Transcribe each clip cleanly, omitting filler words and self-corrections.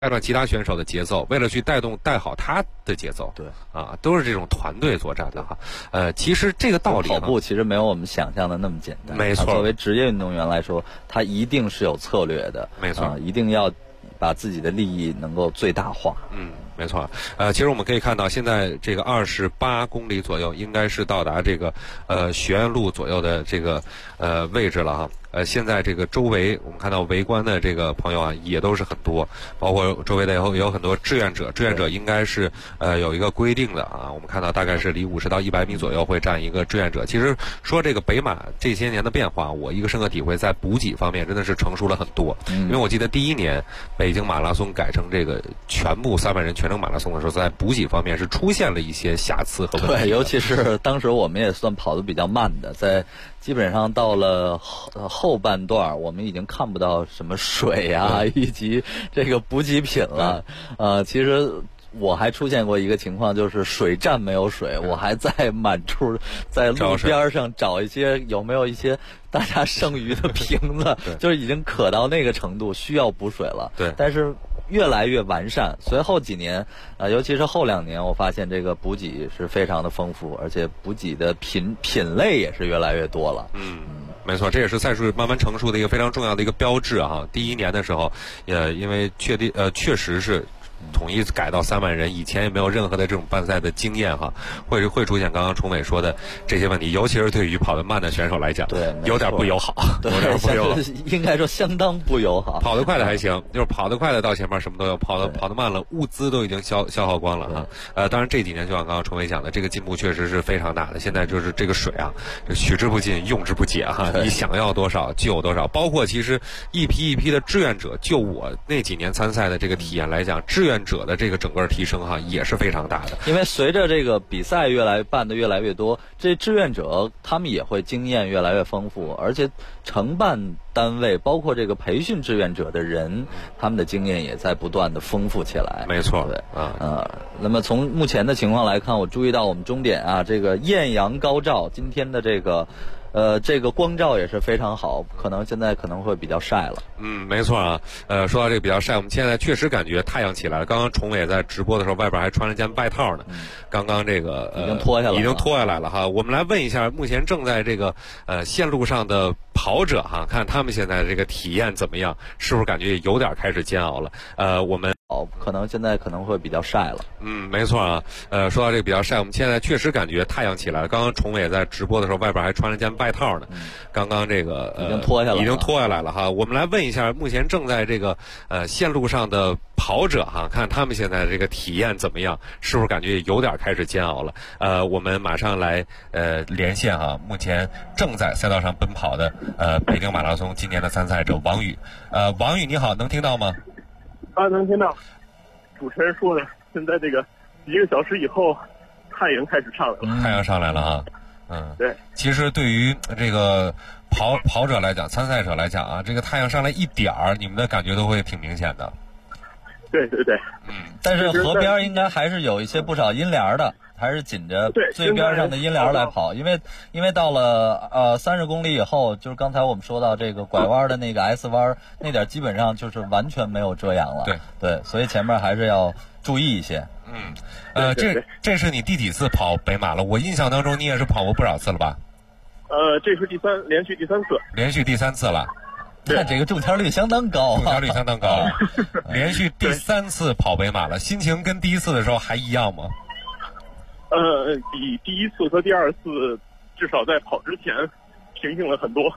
带上其他选手的节奏，为了去带好他的节奏， 对啊，都是这种团队作战的哈。其实这个道理， 跑步其实没有我们想象的那么简单。 没错， 作为职业运动员来说，他一定是有策略的， 没错， 一定要把自己的利益能够最大化。 没错。其实我们可以看到，现在这个28公里左右，应该是到达这个学院路左右的这个位置了哈。现在这个周围我们看到围观的这个朋友啊，也都是很多，包括周围的有很多志愿者。志愿者应该是有一个规定的啊，我们看到大概是离50到100米左右会站一个志愿者。其实说这个北马这些年的变化，我一个深刻体会，在补给方面真的是成熟了很多。因为我记得第一年北京马拉松改成这个全部300人全程马拉松的时候，在补给方面是出现了一些瑕疵和问题。 对，尤其是当时我们也算跑得比较慢的，在基本上到了后半段，我们已经看不到什么水啊，以及这个补给品了。其实我还出现过一个情况，就是水站没有水，我还在满处在路边上找一些有没有一些大家剩余的瓶子，就是已经渴到那个程度，需要补水了。 对， 但是越来越完善，随后几年尤其是后2年，我发现这个补给是非常的丰富，而且补给的品类也是越来越多了。 没错，这也是赛事慢慢成熟的一个非常重要的一个标志啊。第一年的时候，因为确实是统一改到300人，以前也没有任何的这种办赛的经验哈，会出现刚刚崇伟说的这些问题，尤其是对于跑得慢的选手来讲， 对， 有点不友好，有点不友好， 应该说相当不友好。 跑得快的还行，就是跑得快的到前面什么都有，跑得慢了，物资都已经消耗光了哈。当然这几年就像刚刚崇伟讲的，这个进步确实是非常大的。现在就是这个水啊，取之不尽，用之不竭哈，你想要多少就有多少。包括其实一批一批的志愿者，就我那几年参赛的这个体验来讲，志愿者的这个整个提升哈也是非常大的。 因为随着这个比赛办得越来越多，这志愿者他们也会经验越来越丰富，而且承办单位包括这个培训志愿者的人，他们的经验也在不断的丰富起来。 没错， 对那么从目前的情况来看，我注意到我们终点啊，这个艳阳高照，今天的这个光照也是非常好，现在可能会比较晒了。 没错啊。说到这个比较晒，我们现在确实感觉太阳起来了。刚刚崇伟在直播的时候，外边还穿了件外套呢。刚刚这个已经脱下来了哈。我们来问一下，目前正在这个线路上的跑者哈，看他们现在这个体验怎么样？是不是感觉有点开始煎熬了？我们现在可能会比较晒了。 没错啊。说到这个比较晒，我们现在确实感觉太阳起来了。刚刚崇伟在直播的时候，外边还穿了件外套呢。刚刚这个已经脱下来了哈。我们来问一下，目前正在这个线路上的跑者哈，看他们现在这个体验怎么样？是不是感觉有点开始煎熬了？我们马上来连线哈，目前正在赛道上奔跑的北京马拉松今年的参赛者王宇。王宇你好，能听到吗？ 能听到。主持人说的，现在这个1个小时以后，太阳开始上来了。 太阳上来了哈。 对。 其实对于这个跑者来讲，参赛者来讲啊，这个太阳上来一点儿，你们的感觉都会挺明显的。 对对对。 但是河边应该还是有不少阴凉的，还是紧着最边上的阴凉来跑，因为到了30公里以后，就是刚才我们说到这个拐弯的那个 S 弯那点，基本上就是完全没有遮阳了。对，所以前面还是要注意一些。 这是你第几次跑北马了？我印象当中你也是跑过不少次了吧？ 这是连续第三次。 连续第3次了。 看这个中签率相当高。 连续第3次跑北马了，心情跟第一次的时候还一样吗？ 比第一次和第二次至少在跑之前平静了很多。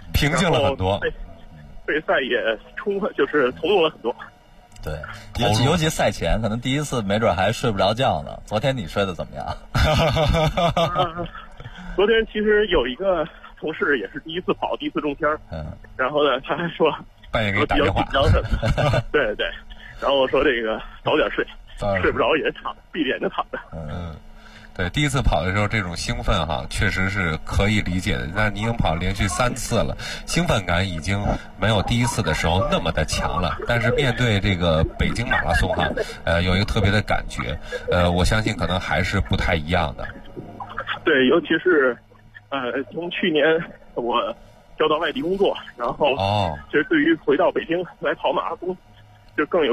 备赛也从容了很多。 对，尤其赛前，可能第一次没准还睡不着觉呢。昨天你睡得怎么样？ 昨天其实有一个同事也是第一次跑，第一次中签。然后呢，他还说半夜给你打电话。 对对。然后我说这个早点睡，睡不着也闭着眼睛躺着。 对，第一次跑的时候这种兴奋哈，确实是可以理解的。但是你已经跑连续3次了，兴奋感已经没有第一次的时候那么的强了。但是面对这个北京马拉松哈，有一个特别的感觉，我相信可能还是不太一样的。 对，尤其是从去年我调到外地工作，然后其实对于回到北京来跑马拉松，就更有一种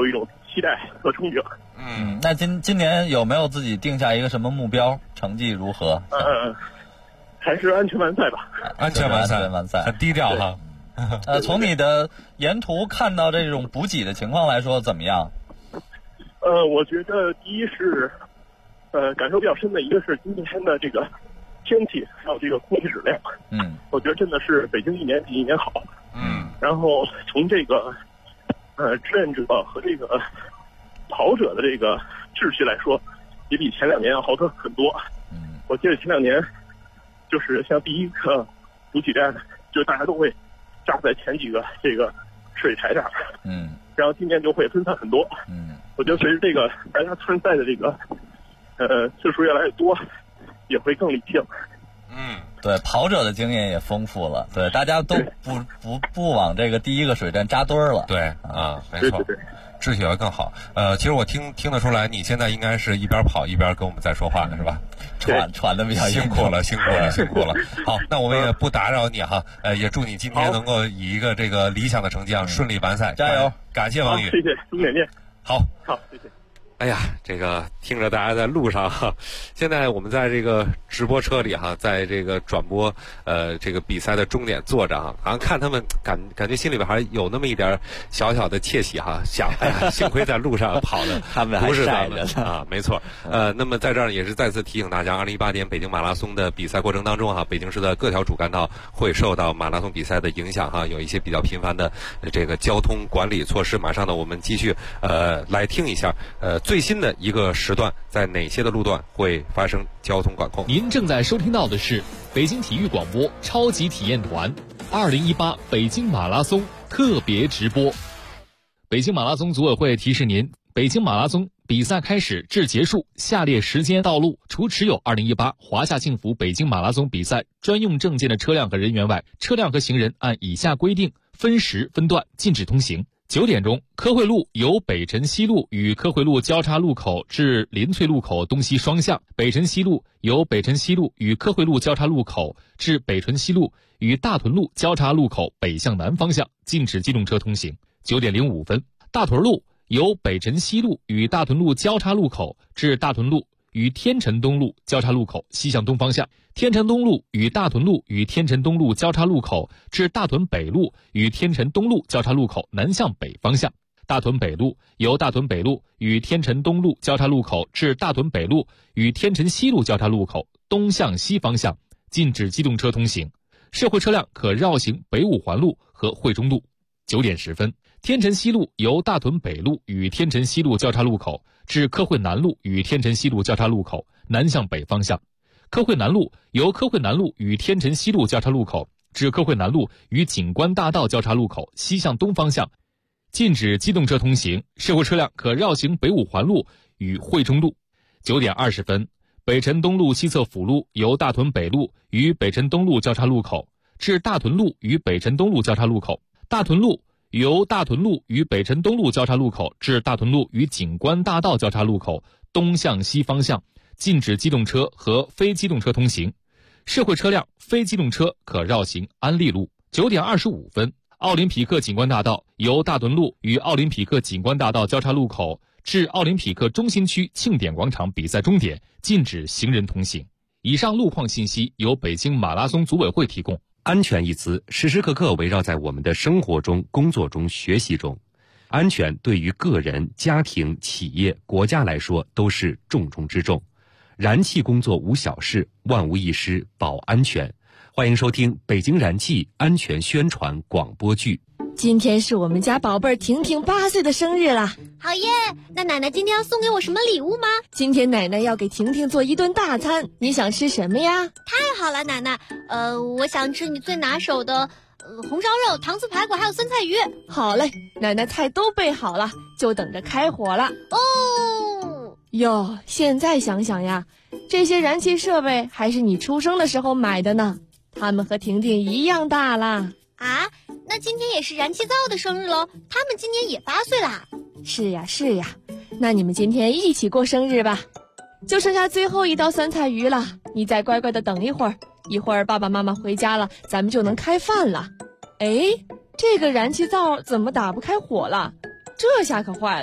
期待和憧憬。 那今年有没有自己定下一个什么目标？成绩如何？ 还是安全完赛吧。 安全完赛，很低调哈。 从你的沿途看到这种补给的情况来说怎么样？ 我觉得第一是，感受比较深的一个是今天的这个天气，还有这个空气质量。我觉得真的是北京一年比一年好。然后从这个志愿者和这个跑者的这个秩序来说，也比前2年要好很多。我记得前2年就是像第一个补给站，就大家都会扎在前几个这个水台上。然后今年就会分散很多。我觉得随着这个大家参赛的这个次数越来越多，也会更理性。 对，跑者的经验也丰富了。对，大家都不往这个第一个水站扎堆儿了。 对啊，没错，秩序会更好。其实我听得出来，你现在应该是一边跑一边跟我们在说话呢，是吧？ 喘的比较辛苦了。好，那我们也不打扰你哈。也祝你今天能够以一个这个理想的成绩顺利完赛， 加油！ 感谢王宇， 谢谢，终点见。 好， 谢谢。 哎呀，这个听着大家在路上哈，现在我们在这个直播车里哈，在这个转播这个比赛的终点坐着啊，好像看他们感觉心里边还有那么一点小小的窃喜哈，想哎呀，幸亏在路上跑的他们还晒着啊，没错。那么在这儿也是再次提醒大家，2018年北京马拉松的比赛过程当中哈，北京市的各条主干道会受到马拉松比赛的影响哈，有一些比较频繁的这个交通管理措施。马上呢，我们继续来听一下最新的一个时段在哪些的路段会发生交通管控。 您正在收听到的是北京体育广播超级体验团2018北京马拉松特别直播。北京马拉松组委会提示您，北京马拉松比赛开始至结束下列时间道路，除持有2018华夏幸福北京马拉松比赛专用证件的车辆和人员外，车辆和行人按以下规定分时分段禁止通行。9点钟，科惠路由北辰西路与科惠路交叉路口至林翠路口东西双向，北辰西路由北辰西路与科惠路交叉路口至北辰西路与大屯路交叉路口北向南方向，禁止机动车通行。9点05分，大屯路由北辰西路与大屯路交叉路口至大屯路与天辰东路交叉路口西向东方向，天辰东路与大屯路与天辰东路交叉路口至大屯北路与天辰东路交叉路口南向北方向，大屯北路由大屯北路与天辰东路交叉路口至大屯北路与天辰西路交叉路口东向西方向，禁止机动车通行，社会车辆可绕行北五环路和惠中路。9点10分，天辰西路由大屯北路与天辰西路交叉路口至科惠南路与天辰西路交叉路口南向北方向，科惠南路由科惠南路与天辰西路交叉路口至科惠南路与景观大道交叉路口西向东方向，禁止机动车通行，社会车辆可绕行北五环路与惠中路。9点20分，北辰东路西侧辅路由大屯北路与北辰东路交叉路口至大屯路与北辰东路交叉路口，大屯路由大屯路与北辰东路交叉路口至大屯路与景观大道交叉路口东向西方向，禁止机动车和非机动车通行，社会车辆、非机动车可绕行安利路。9点25分，奥林匹克景观大道由大屯路与奥林匹克景观大道交叉路口至奥林匹克中心区庆典广场比赛终点，禁止行人通行。以上路况信息由北京马拉松组委会提供。 安全一词时时刻刻围绕在我们的生活中、工作中、学习中。安全对于个人、家庭、企业、国家来说都是重中之重。燃气工作无小事，万无一失保安全。欢迎收听北京燃气安全宣传广播剧。 今天是我们家宝贝儿婷婷8岁的生日啦！ 好耶！那奶奶今天要送给我什么礼物吗？ 今天奶奶要给婷婷做一顿大餐，你想吃什么呀？ 太好了，奶奶，我想吃你最拿手的红烧肉、糖醋排骨还有酸菜鱼。 好嘞，奶奶菜都备好了，就等着开火了。 哦哟，现在想想呀，这些燃气设备还是你出生的时候买的呢，它们和婷婷一样大啦。 啊，那今天也是燃气灶的生日喽，他们今年也8岁啦。 是呀是呀，那你们今天一起过生日吧。就剩下最后一道酸菜鱼了，你再乖乖的等一会儿，一会儿爸爸妈妈回家了，咱们就能开饭了。哎，这个燃气灶怎么打不开火了？这下可坏了，可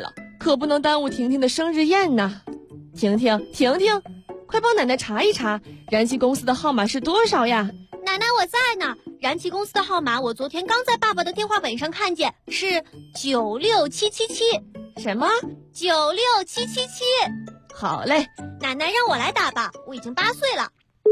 可不能耽误婷婷的生日宴呢。婷婷，快帮奶奶查一查，燃气公司的号码是多少呀？ 奶奶，我在呢。燃气公司的号码我昨天刚在爸爸的电话本上看见，是96777。 什么 ？96777。 好嘞， 奶奶让我来打吧，我已经8岁了。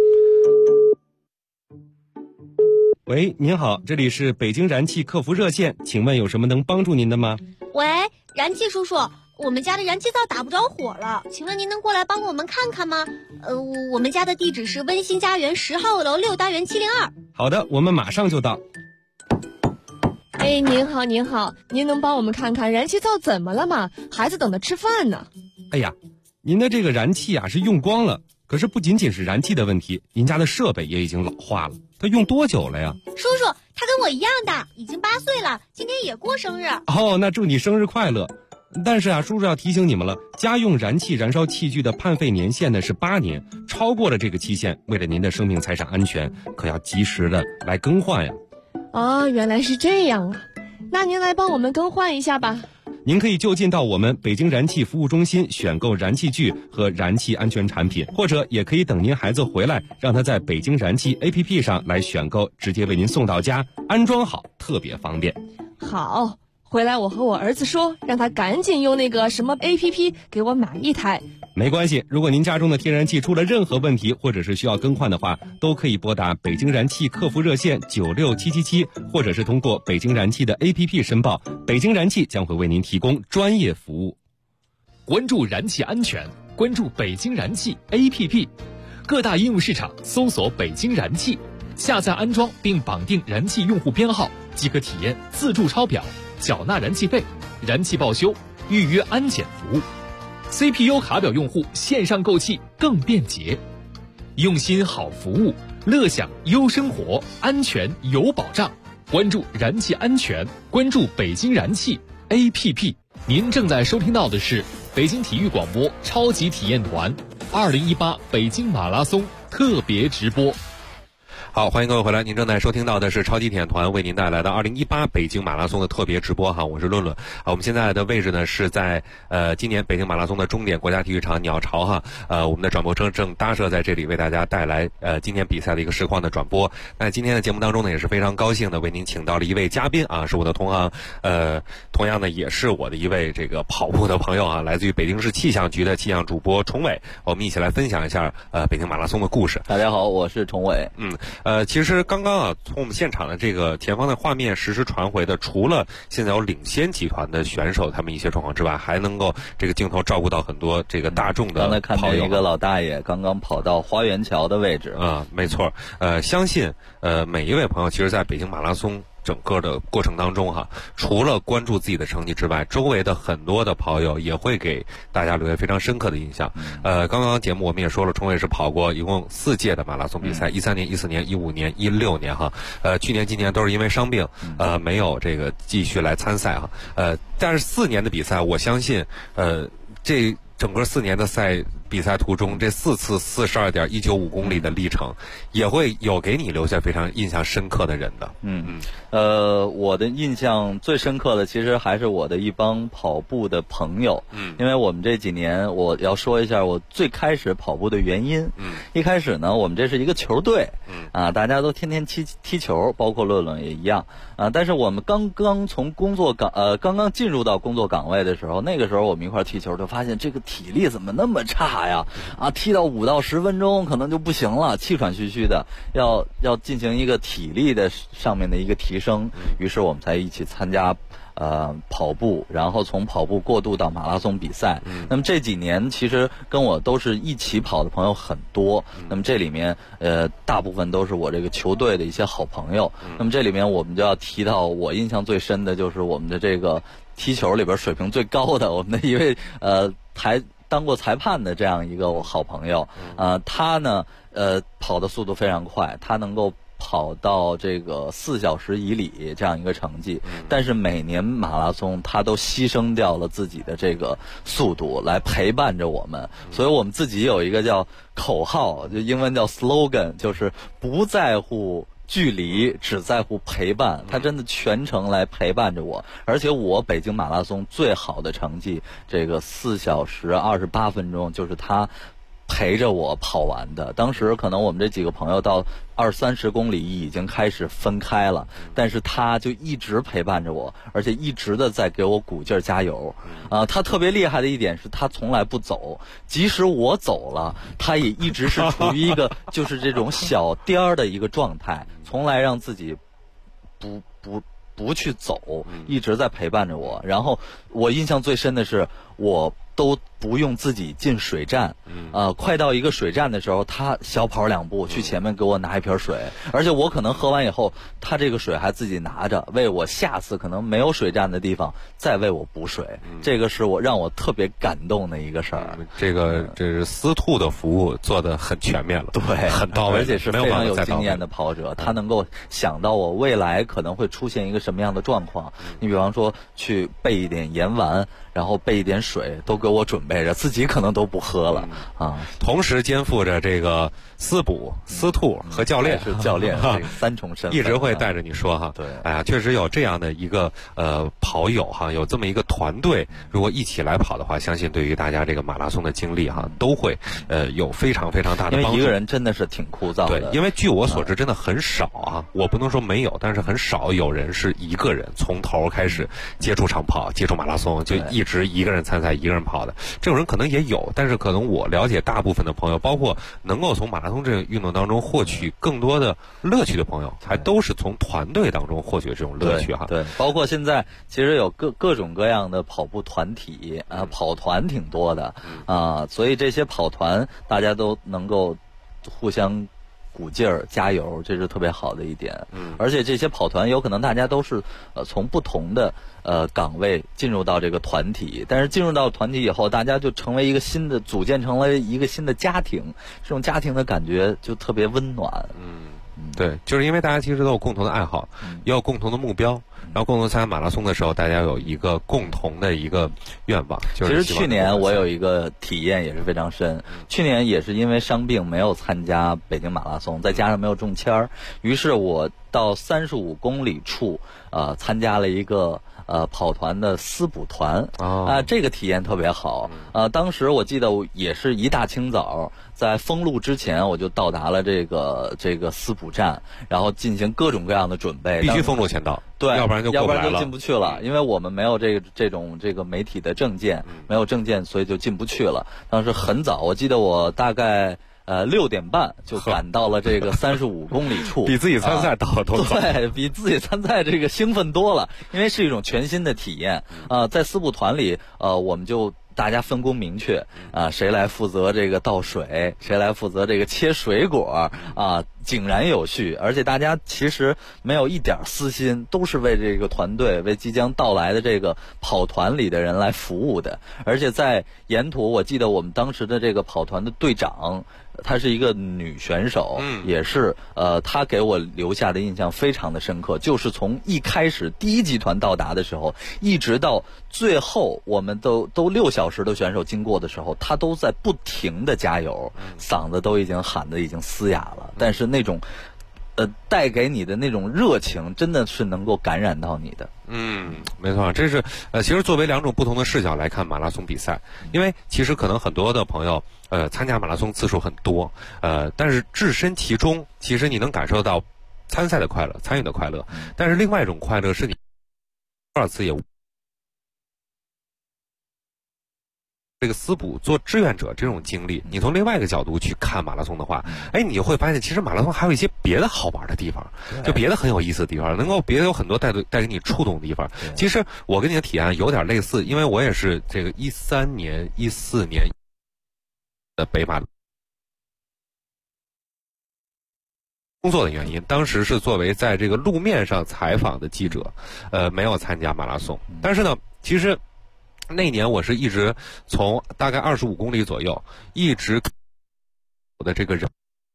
喂，您好，这里是北京燃气客服热线，请问有什么能帮助您的吗？ 喂，燃气叔叔，我们家的燃气灶打不着火了，请问您能过来帮我们看看吗？我们家的地址是温馨家园10号楼6单元702。 好的，我们马上就到。 哎，您好，您能帮我们看看燃气灶怎么了吗？孩子等着吃饭呢。 哎呀，您的这个燃气啊是用光了，可是不仅仅是燃气的问题，您家的设备也已经老化了。它用多久了呀？ 叔叔，他跟我一样大，已经8岁了，今天也过生日。 哦，那祝你生日快乐。但是啊，叔叔要提醒你们了，家用燃气燃烧器具的判废年限呢是8年，超过了这个期限，为了您的生命财产安全，可要及时的来更换呀。 哦，原来是这样啊，那您来帮我们更换一下吧。 您可以就近到我们北京燃气服务中心选购燃气具和燃气安全产品，或者也可以等您孩子回来，让他在北京燃气 APP 上来选购，直接为您送到家，安装好，特别方便。 好，回来我和我儿子说，让他赶紧用那个什么 APP 给我买一台。 没关系，如果您家中的天然气出了任何问题，或者是需要更换的话，都可以拨打北京燃气客服热线96777，或者是通过北京燃气的 APP 申报，北京燃气将会为您提供专业服务。 关注燃气安全，关注北京燃气 APP， 各大应用市场搜索北京燃气，下载安装并绑定燃气用户编号，即可体验自助抄表、缴纳燃气费、燃气报修、预约安检服务。CPU 卡表用户线上购气更便捷，用心好服务，乐享优生活，安全有保障。关注燃气安全，关注北京燃气 APP。 您正在收听到的是北京体育广播超级体验团2018北京马拉松特别直播。 好，欢迎各位回来，您正在收听到的是超级体验团为您带来的2018北京马拉松的特别直播哈，我是论论。我们现在的位置呢是在今年北京马拉松的终点国家体育场鸟巢哈，我们的转播车正搭设在这里，为大家带来今年比赛的一个实况的转播。那今天的节目当中呢，也是非常高兴的为您请到了一位嘉宾啊，是我的同行，同样呢也是我的一位这个跑步的朋友啊，来自于北京市气象局的气象主播崇伟，我们一起来分享一下北京马拉松的故事。 大家好，我是崇伟。 其实刚刚啊，从我们现场的这个前方的画面实时传回的，除了现在有领先集团的选手他们一些状况之外，还能够这个镜头照顾到很多这个大众的跑友。 刚才看见一个老大爷刚刚跑到花园桥的位置啊，没错。相信每一位朋友，其实在北京马拉松整个的过程当中哈，除了关注自己的成绩之外，周围的很多的跑友也会给大家留下非常深刻的印象。刚刚节目我们也说了，崇伟是跑过一共4届的马拉松比赛，13年、14年、15年、16年哈。去年、今年都是因为伤病，没有这个继续来参赛哈。但是4年的比赛，我相信，这整个4年的比赛途中，这4次42.195公里的历程，也会有给你留下非常印象深刻的人的。 我的印象最深刻的其实还是我的一帮跑步的朋友。因为我们这几年，我要说一下我最开始跑步的原因。一开始呢，我们这是一个球队，大家都天天踢球，包括论论也一样。但是我们刚刚从刚刚进入到工作岗位的时候，那个时候我们一块踢球，就发现这个体力怎么那么差呀？踢到5到10分钟可能就不行了，气喘吁吁的，要进行一个体力的上面的一个提升。于是我们才一起参加跑步，然后从跑步过渡到马拉松比赛。那么这几年其实跟我都是一起跑的朋友很多。那么这里面大部分都是我这个球队的一些好朋友。那么这里面我们就要提到我印象最深的就是我们的这个踢球里边水平最高的我们的一位当过裁判的这样一个好朋友。他呢跑的速度非常快，他能够跑到这个4小时以里这样一个成绩，但是每年马拉松他都牺牲掉了自己的这个速度来陪伴着我们。所以我们自己有一个叫口号，就英文叫 slogan， 就是不在乎距离，只在乎陪伴。他真的全程来陪伴着我，而且我北京马拉松最好的成绩，这个4小时28分钟，就是他陪着我跑完的。当时可能我们这几个朋友到20-30公里已经开始分开了，但是他就一直陪伴着我，而且一直的在给我鼓劲儿加油。他特别厉害的一点是他从来不走，即使我走了，他也一直是处于一个就是这种小颠儿的一个状态，从来让自己不去走，一直在陪伴着我。然后我印象最深的是，我都不用自己进水站，快到一个水站的时候，他小跑2步去前面给我拿一瓶水，而且我可能喝完以后，他这个水还自己拿着，为我下次可能没有水站的地方再为我补水。这个是让我特别感动的一个事儿。 这是司兔的服务做得很全面了， 对， 很到位， 而且是非常有经验的跑者，他能够想到我未来可能会出现一个什么样的状况。你比方说去备一点盐丸，然后备一点水，都给我准备着，自己可能都不喝了啊。 同时肩负着这个司捕、司兔和教练， 是教练这个3重身份， 一直会带着你说哈。 对， 哎呀，确实有这样的一个跑友哈，有这么一个团队，如果一起来跑的话，相信对于大家这个马拉松的经历哈，都会有非常非常大的帮助。 因为一个人真的是挺枯燥的。 对，因为据我所知，真的很少啊，我不能说没有，但是很少有人是一个人从头开始接触长跑、接触马拉松，就一直一个人参赛、一个人跑的。这种人可能也有，但是可能我了解大部分的朋友，包括能够从马拉松这个运动当中获取更多的乐趣的朋友，还都是从团队当中获取这种乐趣哈。 对，包括现在其实有各种各样的跑步团体跑团挺多的所以这些跑团大家都能够互相鼓劲儿加油，这是特别好的一点。而且这些跑团有可能大家都是从不同的岗位进入到这个团体，但是进入到团体以后，大家就成为一个组建成了一个新的家庭，这种家庭的感觉就特别温暖。 对，就是因为大家其实都有共同的爱好，也有共同的目标，然后共同参加马拉松的时候，大家有一个共同的一个愿望。 其实去年我有一个体验也是非常深，去年也是因为伤病没有参加北京马拉松，再加上没有中签儿，于是我到35公里处参加了一个跑团的司捕团这个体验特别好。当时我记得也是一大清早，在封路之前我就到达了这个司捕站，然后进行各种各样的准备。 必须封路前到， 对， 要不然就进不去了。因为我们没有这种媒体的证件，没有证件，所以就进不去了。当时很早，我记得我大概6点半就赶到了这个35公里处， 比自己参赛到了多早？ 对，比自己参赛这个兴奋多了，因为是一种全新的体验。在司捕团里，我们就大家分工明确谁来负责这个倒水，谁来负责这个切水果井然有序，而且大家其实没有一点私心，都是为这个团队，为即将到来的这个跑团里的人来服务的。而且在沿途，我记得我们当时的这个跑团的队长，她是一个女选手，也是她给我留下的印象非常的深刻，就是从一开始第1集团到达的时候，一直到最后我们都6小时的选手经过的时候，她都在不停的加油，嗓子都已经喊得已经嘶哑了，但是那种带给你的那种热情，真的是能够感染到你的。 没错，这是其实作为2种不同的视角来看马拉松比赛，因为其实可能很多的朋友参加马拉松次数很多，但是置身其中，其实你能感受到参赛的快乐、参与的快乐，但是另外一种快乐是你多少次也这个司捕做志愿者这种经历，你从另外一个角度去看马拉松的话，你会发现其实马拉松还有一些别的好玩的地方，就别的很有意思的地方，能够别的有很多带给你触动的地方。其实我跟你的体验有点类似，因为我也是这个13年、14年的北马工作的原因，当时是作为在这个路面上采访的记者，没有参加马拉松。但是呢，其实那年我是一直从大概25公里左右，一直我的这个人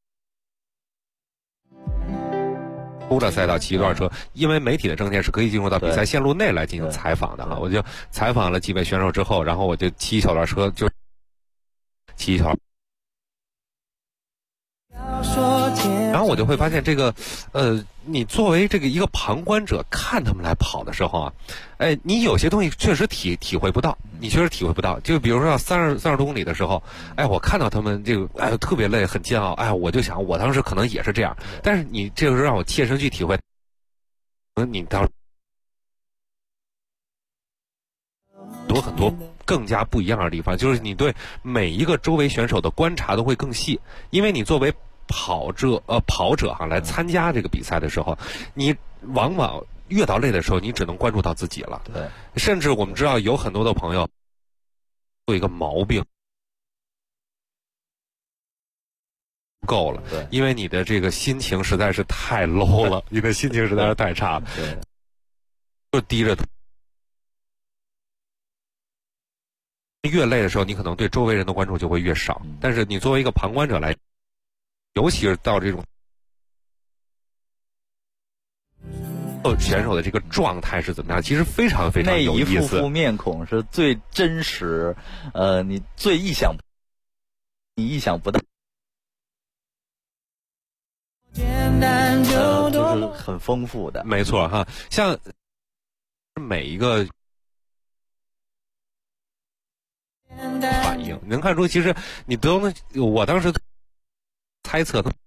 出了赛道骑一段车，因为媒体的证件是可以进入到比赛线路内来进行采访的哈。我就采访了几位选手之后，然后我就骑一小段车，就骑一条。 然后我就会发现这个，你作为这个一个旁观者看他们来跑的时候啊，哎，你有些东西确实体会不到，你确实体会不到。就比如说30多公里的时候，哎，我看到他们这个，哎，特别累，很煎熬，哎，我就想我当时可能也是这样。但是你这个时候让我切身去体会，你当很多更加不一样的地方，就是你对每一个周围选手的观察都会更细，因为你作为跑者哈来参加这个比赛的时候，你往往越到累的时候，你只能关注到自己了。 对， 甚至我们知道有很多的朋友有一个毛病，够了， 对， 因为你的这个心情实在是太 low 了，你的心情实在是太差了， 对， 就低着头。越累的时候，你可能对周围人的关注就会越少。但是你作为一个旁观者来，尤其是到这种选手的这个状态是怎么样，其实非常非常有意思。 那一副面孔是最真实，你最意想不到，就是很丰富的。 没错哈，像每一个反应，能看出其实你都能，我当时猜测的。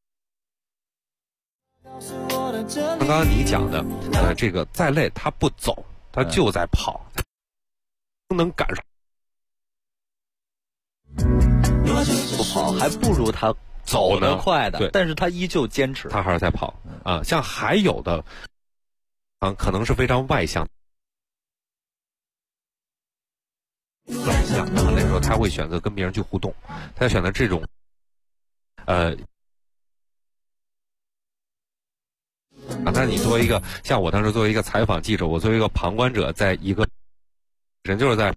刚刚你讲的，这个再累他不走，他就在跑，能感受。 不跑还不如他走得快的， 对， 但是他依旧坚持， 他还是在跑啊。像还有的可能是非常外向。那时候他会选择跟别人去互动，他选择这种但是你作为一个像我当时作为一个采访记者，我作为一个旁观者，在一个人就是在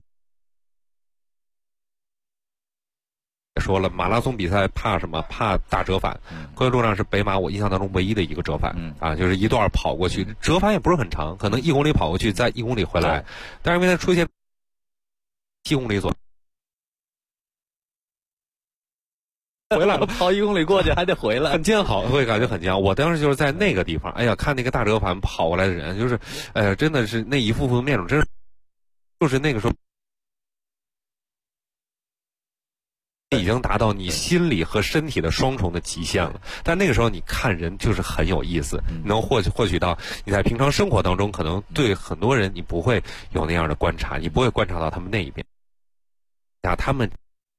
说了马拉松比赛怕什么？怕大折返。昆仑路上是北马我印象当中唯一的一个折返就是一段跑过去，折返也不是很长，可能1公里跑过去，再1公里回来，但是因为它出现7公里左右。回来了， 跑1公里过去还得回来， 很煎熬，会感觉很煎熬。我当时就是在那个地方，哎呀，看那个大折返跑过来的人，就是，真的是那一副副面容，真是，就是那个时候已经达到你心理和身体的双重的极限了。但那个时候你看人就是很有意思，你能获取到你在平常生活当中可能对很多人你不会有那样的观察，你不会观察到他们那一边，他们。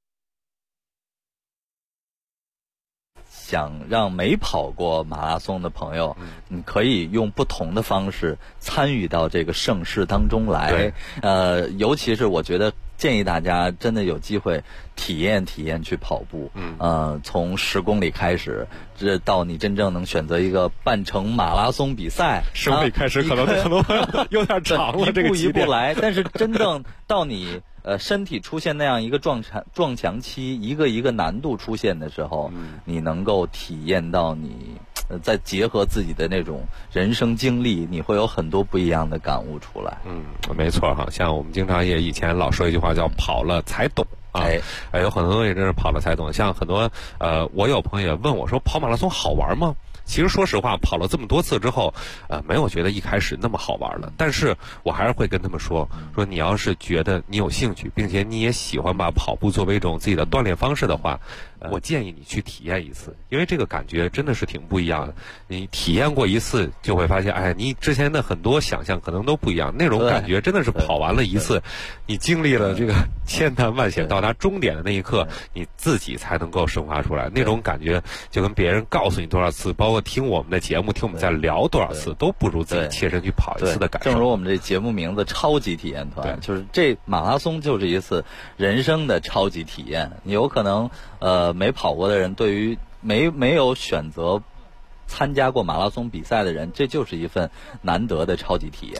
想让没跑过马拉松的朋友，你可以用不同的方式参与到这个盛事当中来。尤其是我觉得建议大家真的有机会体验去跑步。从10公里开始，这到你真正能选择一个半程马拉松比赛 ，10公里开始可能有点长了， 一步一步来。但是真正到你身体出现那样一个撞墙期，一个难度出现的时候，你能够体验到你再结合自己的那种人生经历，你会有很多不一样的感悟出来。 没错哈，像我们经常也以前老说一句话叫跑了才懂。有很多东西真是跑了才懂。像很多我有朋友也问我说，跑马拉松好玩吗？其实说实话，跑了这么多次之后，没有觉得一开始那么好玩了。但是我还是会跟他们说你要是觉得你有兴趣，并且你也喜欢把跑步作为一种自己的锻炼方式的话，我建议你去体验一次，因为这个感觉真的是挺不一样的。你体验过一次，就会发现，哎，你之前的很多想象可能都不一样。那种感觉真的是跑完了一次，你经历了这个千难万险，到达终点的那一刻，你自己才能够生发出来。那种感觉就跟别人告诉你多少次，包括听我们的节目，听我们在聊多少次，都不如自己切身去跑一次的感受。 正如我们这节目名字“超级体验团”，就是这马拉松就是一次人生的超级体验。你有可能没跑过的人，对于没有选择参加过马拉松比赛的人，这就是一份难得的超级体验。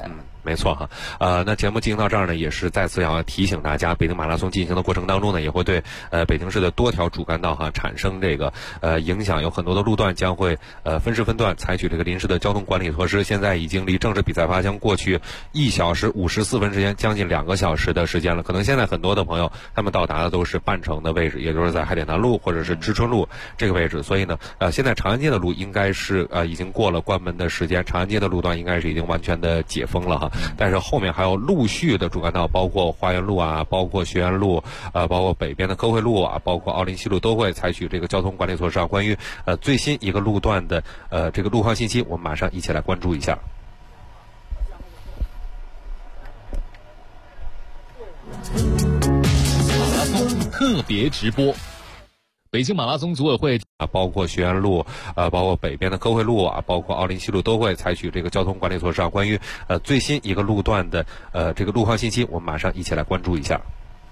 没错哈，那节目进行到这儿呢，也是再次要提醒大家，北京马拉松进行的过程当中呢，也会对北京市的多条主干道产生这个影响，有很多的路段将会分时分段采取这个临时的交通管理措施。现在已经离正式比赛发枪过去1小时54分时间，将近2个小时的时间了。可能现在很多的朋友他们到达的都是半程的位置，也就是在海淀南路或者是知春路这个位置，所以呢，现在长安街的路应该是已经过了关门的时间，长安街的路段应该是已经完全的解封了哈。但是后面还有陆续的主干道，包括花园路啊，包括学院路，包括北边的科汇路啊，包括奥林西路都会采取这个交通管理措施啊。关于最新一个路段的这个路况信息，我们马上一起来关注一下。 马拉松特别直播。北京马拉松组委会包括学院路，包括北边的科汇路啊，包括奥林西路都会采取这个交通管理措施啊。关于最新一个路段的这个路况信息，我们马上一起来关注一下。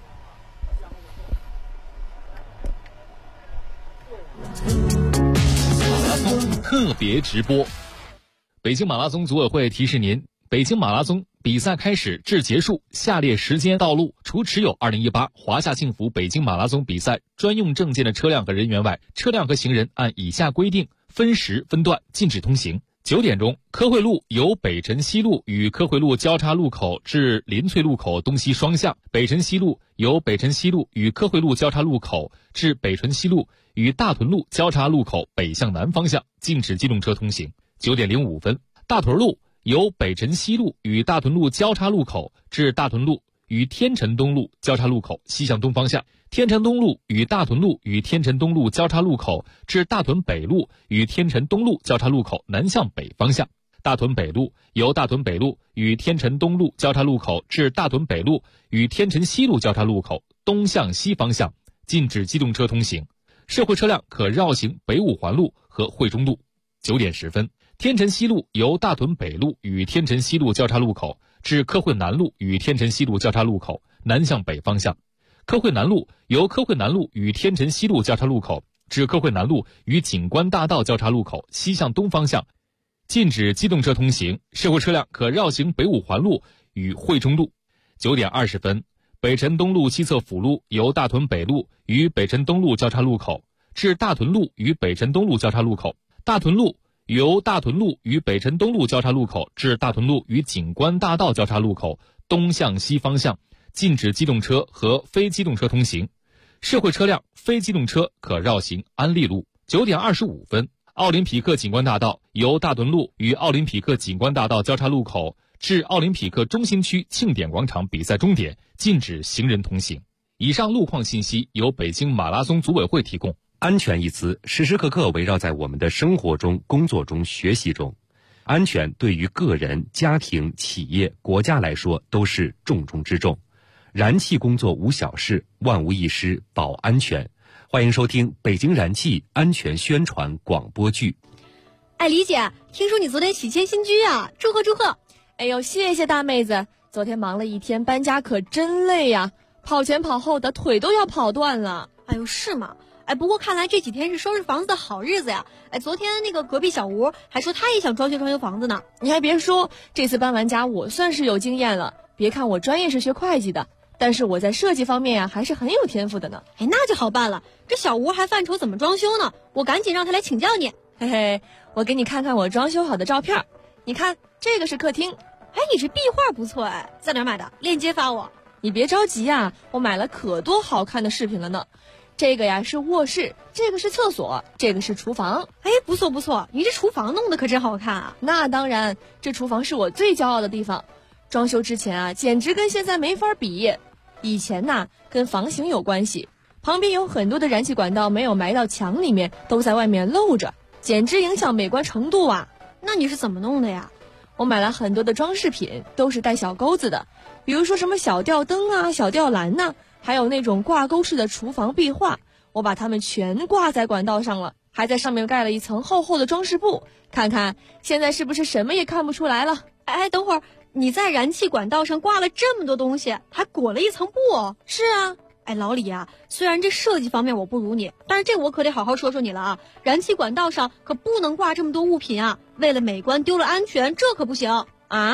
马拉松特别直播。北京马拉松组委会提示您，北京马拉松比赛开始至结束下列时间道路，除持有2018华夏幸福北京马拉松比赛专用证件的车辆和人员外，车辆和行人按以下规定分时分段禁止通行。9点钟，科汇路由北辰西路与科汇路交叉路口至临翠路口东西双向，北辰西路由北辰西路与科汇路交叉路口至北辰西路与大屯路交叉路口北向南方向，禁止机动车通行。9点05分，大屯路由北辰西路与大屯路交叉路口至大屯路与天辰东路交叉路口西向东方向，天辰东路与大屯路与天辰东路交叉路口至大屯北路与天辰东路交叉路口南向北方向。大屯北路由大屯北路与天辰东路交叉路口至大屯北路与天辰西路交叉路口东向西方向，禁止机动车通行。社会车辆可绕行北五环路和汇中路。9点10分，天辰西路由大屯北路与天辰西路交叉路口至科汇南路与天辰西路交叉路口南向北方向。科汇南路由科汇南路与天辰西路交叉路口至科汇南路与景观大道交叉路口西向东方向，禁止机动车通行。社会车辆可绕行北五环路与汇中路。9点20分，北辰东路西侧辅路由大屯北路与北辰东路交叉路口至大屯路与北辰东路交叉路口，大屯路由大屯路与北辰东路交叉路口至大屯路与景观大道交叉路口东向西方向，禁止机动车和非机动车通行。社会车辆、非机动车可绕行安利路。9点25分，奥林匹克景观大道由大屯路与奥林匹克景观大道交叉路口至奥林匹克中心区庆典广场比赛终点，禁止行人通行。以上路况信息由北京马拉松组委会提供。 安全一词时时刻刻围绕在我们的生活中、工作中、学习中。安全对于个人、家庭、企业、国家来说都是重中之重。燃气工作无小事，万无一失保安全。欢迎收听北京燃气安全宣传广播剧。 哎，李姐，听说你昨天喜迁新居啊，祝贺祝贺！ 哎呦，谢谢大妹子，昨天忙了一天，搬家可真累呀，跑前跑后的，腿都要跑断了。 哎呦，是吗？哎，不过看来这几天是收拾房子的好日子呀。哎，昨天那个隔壁小吴还说他也想装修房子呢。 你还别说，这次搬完家我算是有经验了。别看我专业是学会计的，但是我在设计方面呀还是很有天赋的呢。 哎，那就好办了。这小吴还犯愁怎么装修呢，我赶紧让他来请教你。 嘿嘿，我给你看看我装修好的照片。你看，这个是客厅。 哎，你这壁画不错哎，在哪儿买的？链接发我。 你别着急呀，我买了可多好看的饰品了呢。这个呀是卧室，这个是厕所，这个是厨房。 哎，不错不错，你这厨房弄得可真好看啊。 那当然，这厨房是我最骄傲的地方。装修之前啊，简直跟现在没法比。以前呐，跟房型有关系，旁边有很多的燃气管道没有埋到墙里面，都在外面露着，简直影响美观程度啊。 那你是怎么弄的呀？ 我买了很多的装饰品，都是带小钩子的，比如说什么小吊灯啊、小吊篮呐，还有那种挂钩式的厨房壁画，我把它们全挂在管道上了，还在上面盖了一层厚厚的装饰布。看看现在是不是什么也看不出来了？ 哎，等会儿，你在燃气管道上挂了这么多东西，还裹了一层布哦。 是啊。 哎，老李啊，虽然这设计方面我不如你，但是这我可得好好说说你了啊！燃气管道上可不能挂这么多物品啊，为了美观丢了安全，这可不行啊！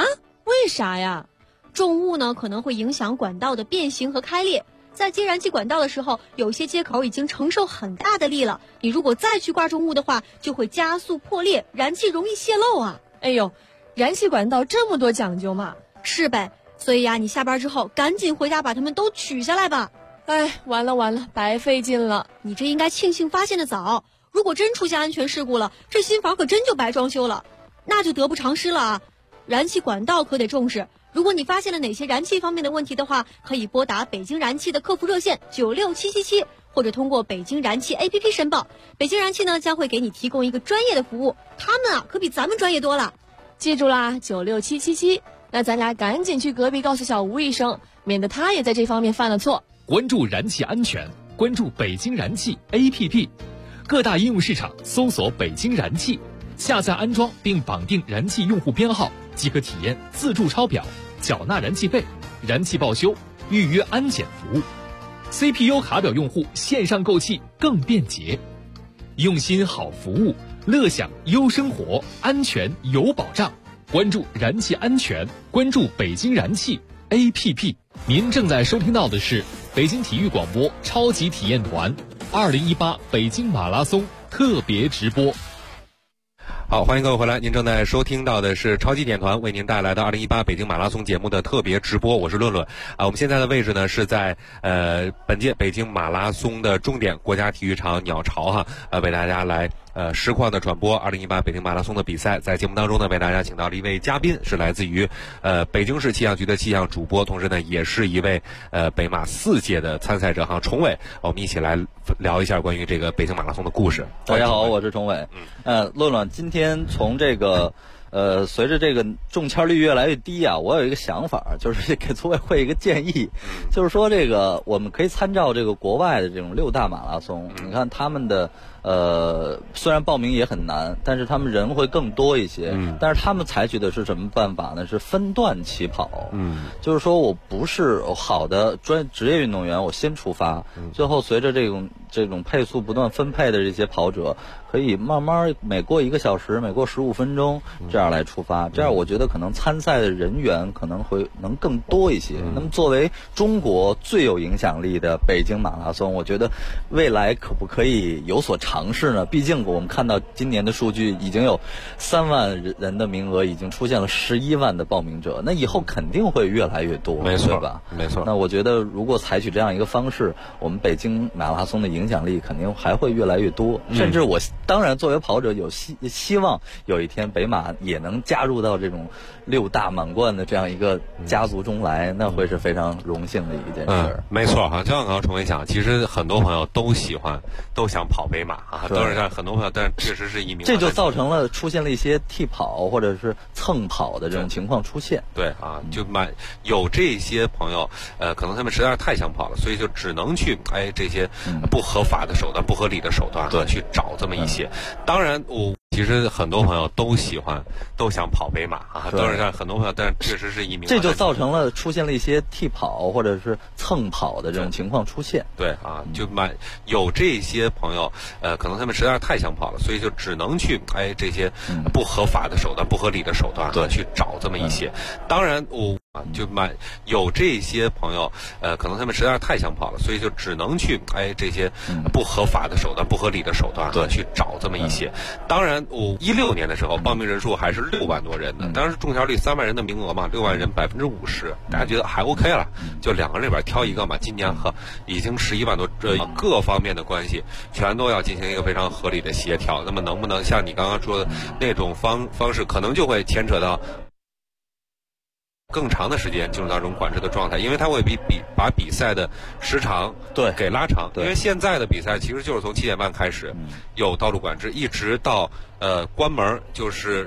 为啥呀？ 重物呢可能会影响管道的变形和开裂。在接燃气管道的时候，有些接口已经承受很大的力了，你如果再去挂重物的话，就会加速破裂，燃气容易泄漏啊。 哎呦，燃气管道这么多讲究嘛？ 是呗，所以呀，你下班之后赶紧回家把它们都取下来吧。 哎，完了，白费劲了。 你这应该庆幸发现的早，如果真出现安全事故了，这新房可真就白装修了，那就得不偿失了啊。燃气管道可得重视。如果你发现了哪些燃气方面的问题的话，可以拨打北京燃气的客服热线96777，或者通过北京燃气 APP 申报。北京燃气呢将会给你提供一个专业的服务，他们啊可比咱们专业多了。 记住啦，96777。那咱俩赶紧去隔壁告诉小吴一声，免得他也在这方面犯了错。 关注燃气安全，关注北京燃气 APP， 各大应用市场搜索北京燃气，下载安装并绑定燃气用户编号，即可体验自助抄表、缴纳燃气费、燃气报修、预约安检服务。CPU 卡表用户线上购气更便捷，用心好服务，乐享优生活，安全有保障。关注燃气安全，关注北京燃气 APP。 您正在收听到的是北京体育广播超级体验团2018北京马拉松特别直播。 好，欢迎各位回来，您正在收听到的是超级点团为您带来的2018北京马拉松节目的特别直播，我是论论啊。我们现在的位置呢是在本届北京马拉松的终点国家体育场鸟巢哈，为大家来实况的转播2018北京马拉松的比赛。在节目当中呢，为大家请到了一位嘉宾，是来自于北京市气象局的气象主播，同时呢也是一位北马4届的参赛者哈，崇伟。我们一起来聊一下关于这个北京马拉松的故事。 大家好，我是崇伟。论论，今天从这个随着这个中签率越来越低啊，我有一个想法，就是给组委会一个建议，就是说这个我们可以参照这个国外的这种6大马拉松，你看他们的虽然报名也很难，但是他们人会更多一些，但是他们采取的是什么办法呢？是分段起跑，就是说我不是好的职业运动员，我先出发，最后随着这种配速不断分配的这些跑者，可以慢慢每过1个小时，每过15分钟这样来出发，这样我觉得可能参赛的人员可能能更多一些。那么作为中国最有影响力的北京马拉松，我觉得未来可不可以有所尝试呢？毕竟我们看到今年的数据已经有3万人的名额，已经出现了11万的报名者，那以后肯定会越来越多， 没错吧？ 没错。 那我觉得如果采取这样一个方式，我们北京马拉松的影响力肯定还会越来越多，甚至我当然作为跑者有希望有一天北马也能加入到这种6大满贯的这样一个家族中来，那会是非常荣幸的一件事。 没错哈，就像刚刚崇伟讲，其实很多朋友都想跑北马啊，都是很多朋友，但是确实是一名， 这就造成了出现了一些替跑或者是蹭跑的这种情况出现。 对啊，就有这些朋友，可能他们实在是太想跑了，所以就只能去这些不合法的手段、不合理的手段，去找这么一些。当然其实很多朋友都想跑北马啊，都是很多朋友，但是确实是一名， 这就造成了出现了一些替跑或者是蹭跑的这种情况出现。 对啊，就有这些朋友，可能他们实在是太想跑了，所以就只能去这些不合法的手段、不合理的手段，去找这么一些。当然就有这些朋友，可能他们实在是太想跑了，所以就只能去这些不合法的手段、不合理的手段，去找这么一些。当然，16年的时候报名人数还是6万多人的，当时中签率3万人的名额嘛，6万人50%，大家觉得还 OK 了，就2个人里边挑一个嘛。今年已经11万多，各方面的关系全都要进行一个非常合理的协调。那么能不能像你刚刚说的那种方式，可能就会牵扯到更长的时间进入到这种管制的状态，因为它会把比赛的时长给拉长。因为现在的比赛其实就是从7点半开始有道路管制，一直到关门就是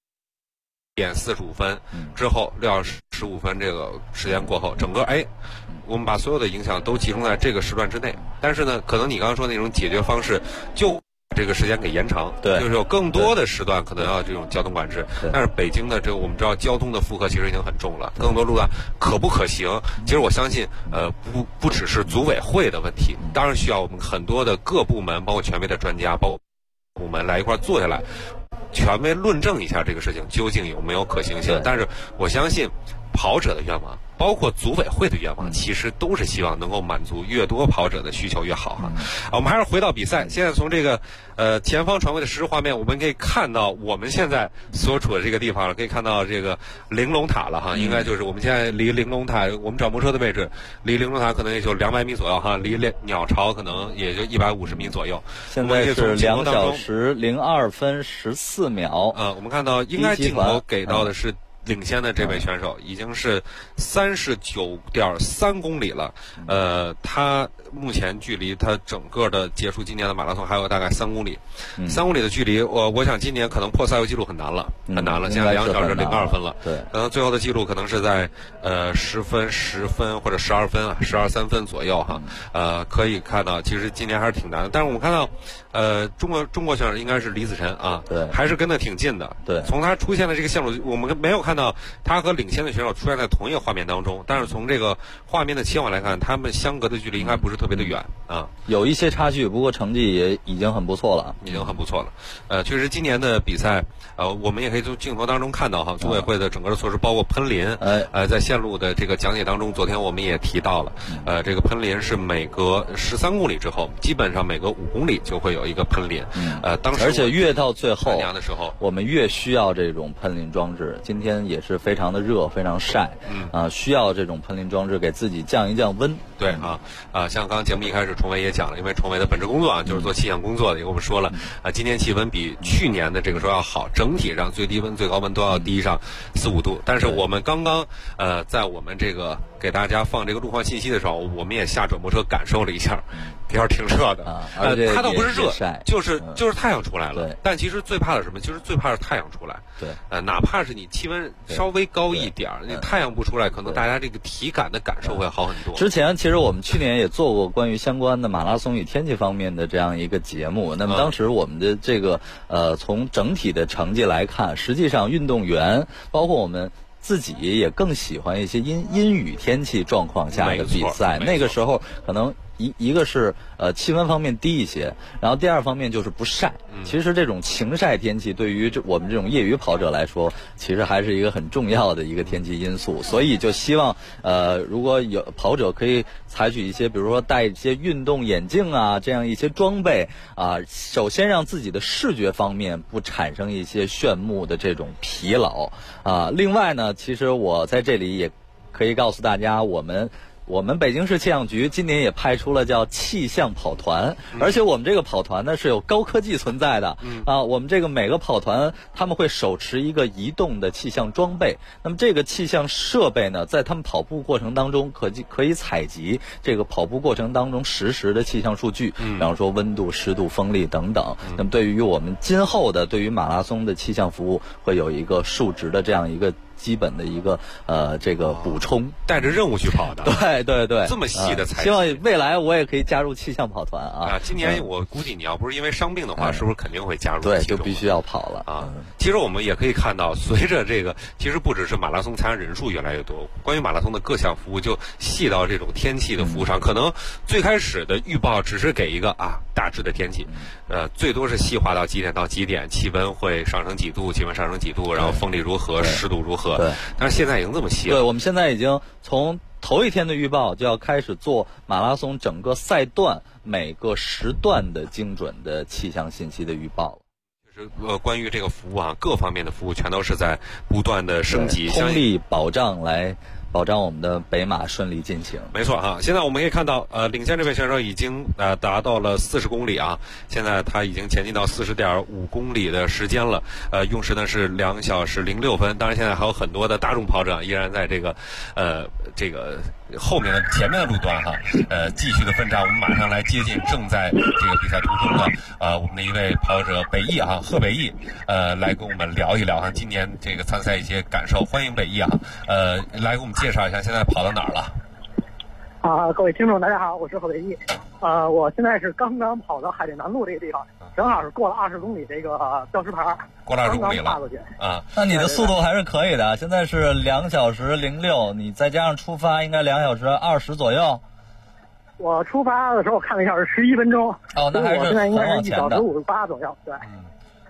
1点45分之后6小时15分这个时间过后，整个我们把所有的影响都集中在这个时段之内。但是呢，可能你刚刚说那种解决方式就这个时间给延长，就是有更多的时段可能要这种交通管制。但是北京的我们知道交通的负荷其实已经很重了，更多路段可不可行？其实我相信，不只是组委会的问题，当然需要我们很多的各部门，包括权威的专家，包括部门来一块坐下来， 权威论证一下这个事情究竟有没有可行性。但是我相信跑者的愿望，包括组委会的愿望，其实都是希望能够满足越多跑者的需求越好哈。我们还是回到比赛，现在从这个前方传回的实时画面，我们可以看到我们现在所处的这个地方了，可以看到这个玲珑塔了哈，应该就是我们现在离玲珑塔，我们转播车的位置离玲珑塔可能也就200米左右哈，离鸟巢可能也就150米左右。 现在是2小时02分14秒。 我们看到应该镜头给到的是领先的这位选手已经是39.3公里了，他目前距离他整个的结束今年的马拉松还有大概3公里，3公里的距离，我想今年可能破赛会纪录很难了，很难了。现在2小时02分了， 对， 可能最后的记录可能是在10分或者12分啊，12、3分左右哈。可以看到，其实今年还是挺难的。但是我们看到，中国选手应该是李子晨啊， 对， 还是跟得挺近的。 对， 从他出现的这个线路，我们没有看到他和领先的选手出现在同一个画面当中，但是从这个画面的切换来看，他们相隔的距离应该不是特别的远啊， 有一些差距，不过成绩也已经很不错了， 已经很不错了。确实今年的比赛，我们也可以从镜头当中看到哈，组委会的整个的措施，包括喷林，在线路的这个讲解当中，昨天我们也提到了，这个喷林是每隔13公里之后，基本上每隔5公里就会有一个喷林，当时而且越到最后的时候， 我们越需要这种喷林装置。今天也是非常的热，非常晒，需要这种喷林装置给自己降一降温。 对像刚刚节目一开始崇伟也讲了，因为崇伟的本职工作啊就是做气象工作的，也跟我们说了今年气温比去年的这个时候要好，整体上最低温最高温都要低上4、5度。但是我们刚刚在我们这个给大家放这个路况信息的时候，我们也下转播车感受了一下，天儿挺热的，它倒不是热，就是太阳出来了。但其实最怕的是什么？其实最怕是太阳出来。 对， 哪怕是你气温稍微高一点，你太阳不出来，可能大家这个体感的感受会好很多。 之前其实我们去年也做过关于相关的马拉松与天气方面的这样一个节目。那么当时我们的这个从整体的成绩来看，实际上运动员包括我们自己也更喜欢一些阴雨天气状况下的比赛。那个时候可能一个是气温方面低一些，然后第二方面就是不晒。其实这种晴晒天气对于我们这种业余跑者来说，其实还是一个很重要的一个天气因素。所以就希望如果有跑者可以采取一些，比如说戴一些运动眼镜啊，这样一些装备啊，首先让自己的视觉方面不产生一些眩目的这种疲劳啊。另外呢，其实我在这里也可以告诉大家，我们北京市气象局今年也派出了叫气象跑团，而且我们这个跑团呢是有高科技存在的。我们这个每个跑团他们会手持一个移动的气象装备，那么这个气象设备呢，在他们跑步过程当中可以采集这个跑步过程当中实时的气象数据，比方说温度、湿度、风力等等。那么对于我们今后的对于马拉松的气象服务，会有一个数值的这样一个基本的一个这个补充， 带着任务去跑的。 对， 这么细的才希望未来我也可以加入气象跑团啊。 今年我估计你要不是因为伤病的话，是不是肯定会加入？ 对，就必须要跑了啊。其实我们也可以看到，随着这个，其实不只是马拉松参加人数越来越多，关于马拉松的各项服务就细到这种天气的服务上。可能最开始的预报只是给一个大致的天气，最多是细化到几点到几点，气温会上升几度，气温上升几度，然后风力如何，湿度如何。 对， 但是现在已经这么细了。 对，我们现在已经从头一天的预报就要开始做马拉松整个赛段每个时段的精准的气象信息的预报了。 就是关于这个服务各方面的服务全都是在不断的升级， 通力保障来保障我们的北马顺利进行。 没错现在我们可以看到领先这位选手已经达到了40公里现在他已经前进到40.5公里的时间了，用时呢是2小时06分。当然现在还有很多的大众跑者依然在这个后面的前面的路段继续的奋战。我们马上来接近正在这个比赛途中的我们的一位跑者北翼贺北翼来跟我们聊一聊今年这个参赛一些感受。欢迎北翼来给我们介绍一下现在跑到哪儿了。 各位听众大家好，我是贺北翼。我现在是刚刚跑到海淀南路这个地方，正好是过了20公里这个标识牌， 过了20公里了， 刚刚跨过去那你的速度还是可以的，现在是2小时06，你再加上出发应该2小时20左右。 我出发的时候看了一下是11分钟。 那还是我现在应该是1 很往前的小时58左右。对。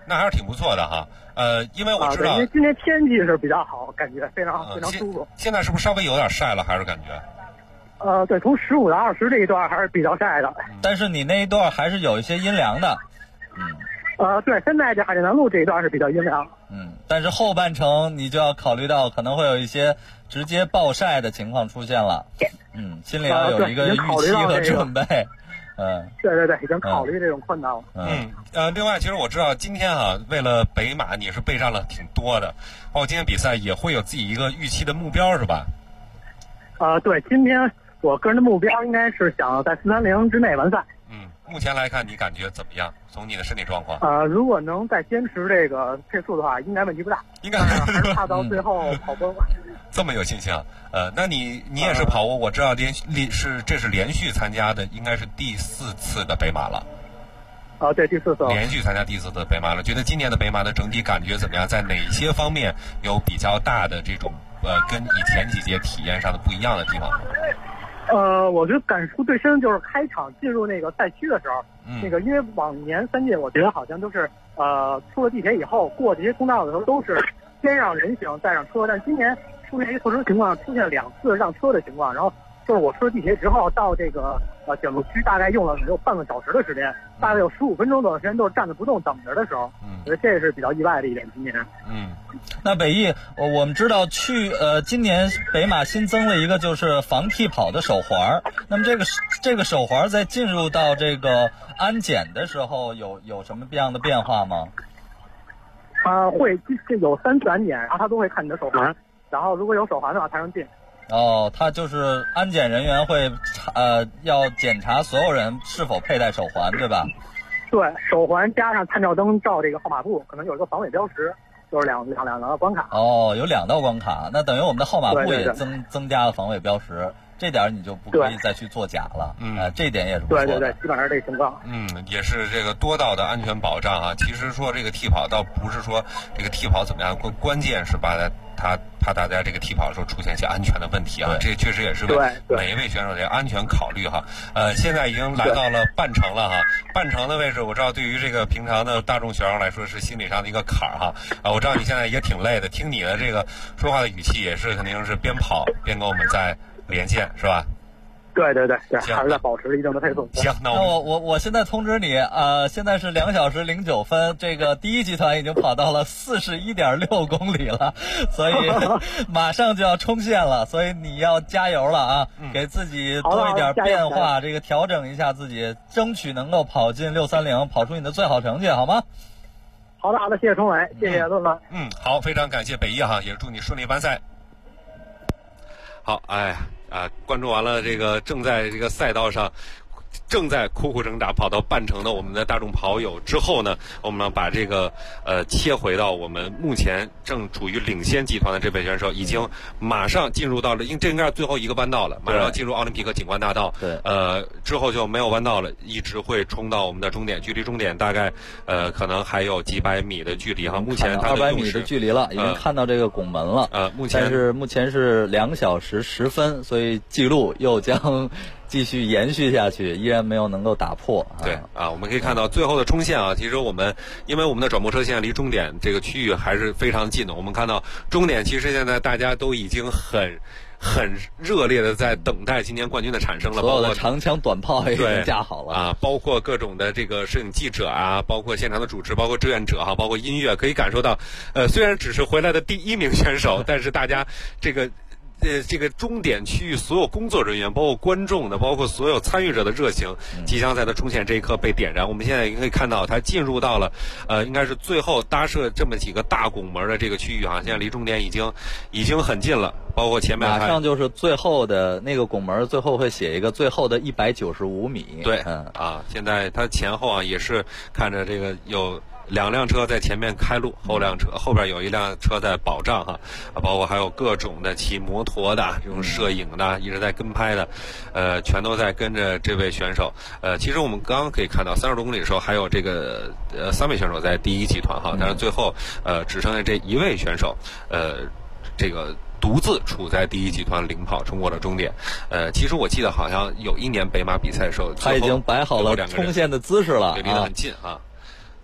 那还是挺不错的哈。因为我知道， 因为今天天气是比较好，感觉非常舒服。 现在是不是稍微有点晒了，还是感觉？ 对，从15到20这一段还是比较晒的。 但是你那一段还是有一些阴凉的。 对，现在这海淀南路这一段是比较阴凉。 但是后半程你就要考虑到可能会有一些直接暴晒的情况出现了。心里要有一个预期和准备。 对，已经考虑这种困难了。 另外，其实我知道今天为了北马你是备战了挺多的，包括今天比赛也会有自己一个预期的目标，是吧？ 对，今天我个人的目标应该是想在430之内完赛。 目前来看你感觉怎么样？从你的身体状况？ 如果能再坚持这个配速的话，应该问题不大。 应该还是怕到最后跑崩。 这么有信心啊？那你也是跑过，我知道这是连续参加的，应该是第4次的北马了。 对，第4次。 连续参加第4次的北马了，觉得今年的北马的整体感觉怎么样？在哪些方面有比较大的这种跟以前几届体验上的不一样的地方？ 我觉得感触最深就是开场进入那个赛区的时候，因为往年3届我觉得好像都是出了地铁以后过这些通道的时候都是先让人行再让车，但今年出现一个特殊情况，出现了2次让车的情况，然后就是我出了地铁之后到这个检录区大概用了有半个小时的时间，大概有15分钟左右的时间都是站着不动等着的时候，我觉得这是比较意外的一点。今年， 那北艺，我们知道今年北马新增了一个就是防替跑的手环，那么这个手环在进入到这个安检的时候有什么样的变化吗？ 会有3次安检，然后他都会看你的手环，然后如果有手环的话才能进。 他就是安检人员会要检查所有人是否佩戴手环，对吧？ 对，手环加上探照灯照这个号码布，可能有一个防伪标识，就是两道关卡。 有2道关卡，那等于我们的号码布也增加了防伪标识，这点你就不可以再去作假了。这一点也是不错的。 对，基本上是这个情况。 也是这个多道的安全保障啊。其实说这个替跑倒不是说这个替跑怎么样，关键是把怕大家这个替跑的时候出现一些安全的问题啊，这确实也是为每一位选手的安全考虑哈。现在已经来到了半程了哈，半程的位置我知道对于这个平常的大众选手来说是心理上的一个坎儿哈。我知道你现在也挺累的，听你的这个说话的语气也是肯定是边跑边跟我们在连线是吧？ 对，还是在保持一定的配速。 行，那我现在通知你，现在是2小时09分，这个第一集团已经跑到了41.6公里了，所以马上就要冲线了，所以你要加油了啊！给自己多一点变化，这个调整一下自己，争取能够跑进630，跑出你的最好成绩，好吗？ 好的，谢谢钟伟，谢谢论文。 好，非常感谢北艺哈，也祝你顺利完赛。好，关注完了这个正在这个赛道上正在苦苦挣扎跑到半程的我们的大众跑友之后呢，我们把这个切回到我们目前正处于领先集团的这位选手，已经马上进入到了，这应该是最后一个弯道了，马上要进入奥林匹克景观大道。 对， 之后就没有弯道了，一直会冲到我们的终点，距离终点大概可能还有几百米的距离哈。目前它 200米的距离了，已经看到这个拱门了。目前是2小时10分，所以记录又将继续延续下去，依然没有能够打破。 对我们可以看到最后的冲线啊，其实因为我们的转播车现在离终点这个区域还是非常近的，我们看到终点其实现在大家都已经很热烈的在等待今年冠军的产生了， 所有的长枪短炮也已经架好了包括各种的这个摄影记者包括现场的主持，包括志愿者包括音乐，可以感受到虽然只是回来的第1名选手，但是大家这个终点区域所有工作人员，包括观众的，包括所有参与者的热情，即将在他冲线这一刻被点燃。我们现在也可以看到，他进入到了应该是最后搭设这么几个大拱门的这个区域现在离终点已经很近了。包括前面马上就是最后的那个拱门，最后会写一个最后的195米。 对，现在他前后也是看着这个有2辆车在前面开路，后边有1辆车在保障包括还有各种的骑摩托的这种摄影的一直在跟拍的全都在跟着这位选手。其实我们刚刚可以看到30多公里的时候还有这个3位选手在第1集团但是最后只剩下这1位选手这个独自处在第1集团领跑冲过了终点。其实我记得好像有一年北马比赛的时候， 他已经摆好了冲线的姿势了， 离得很近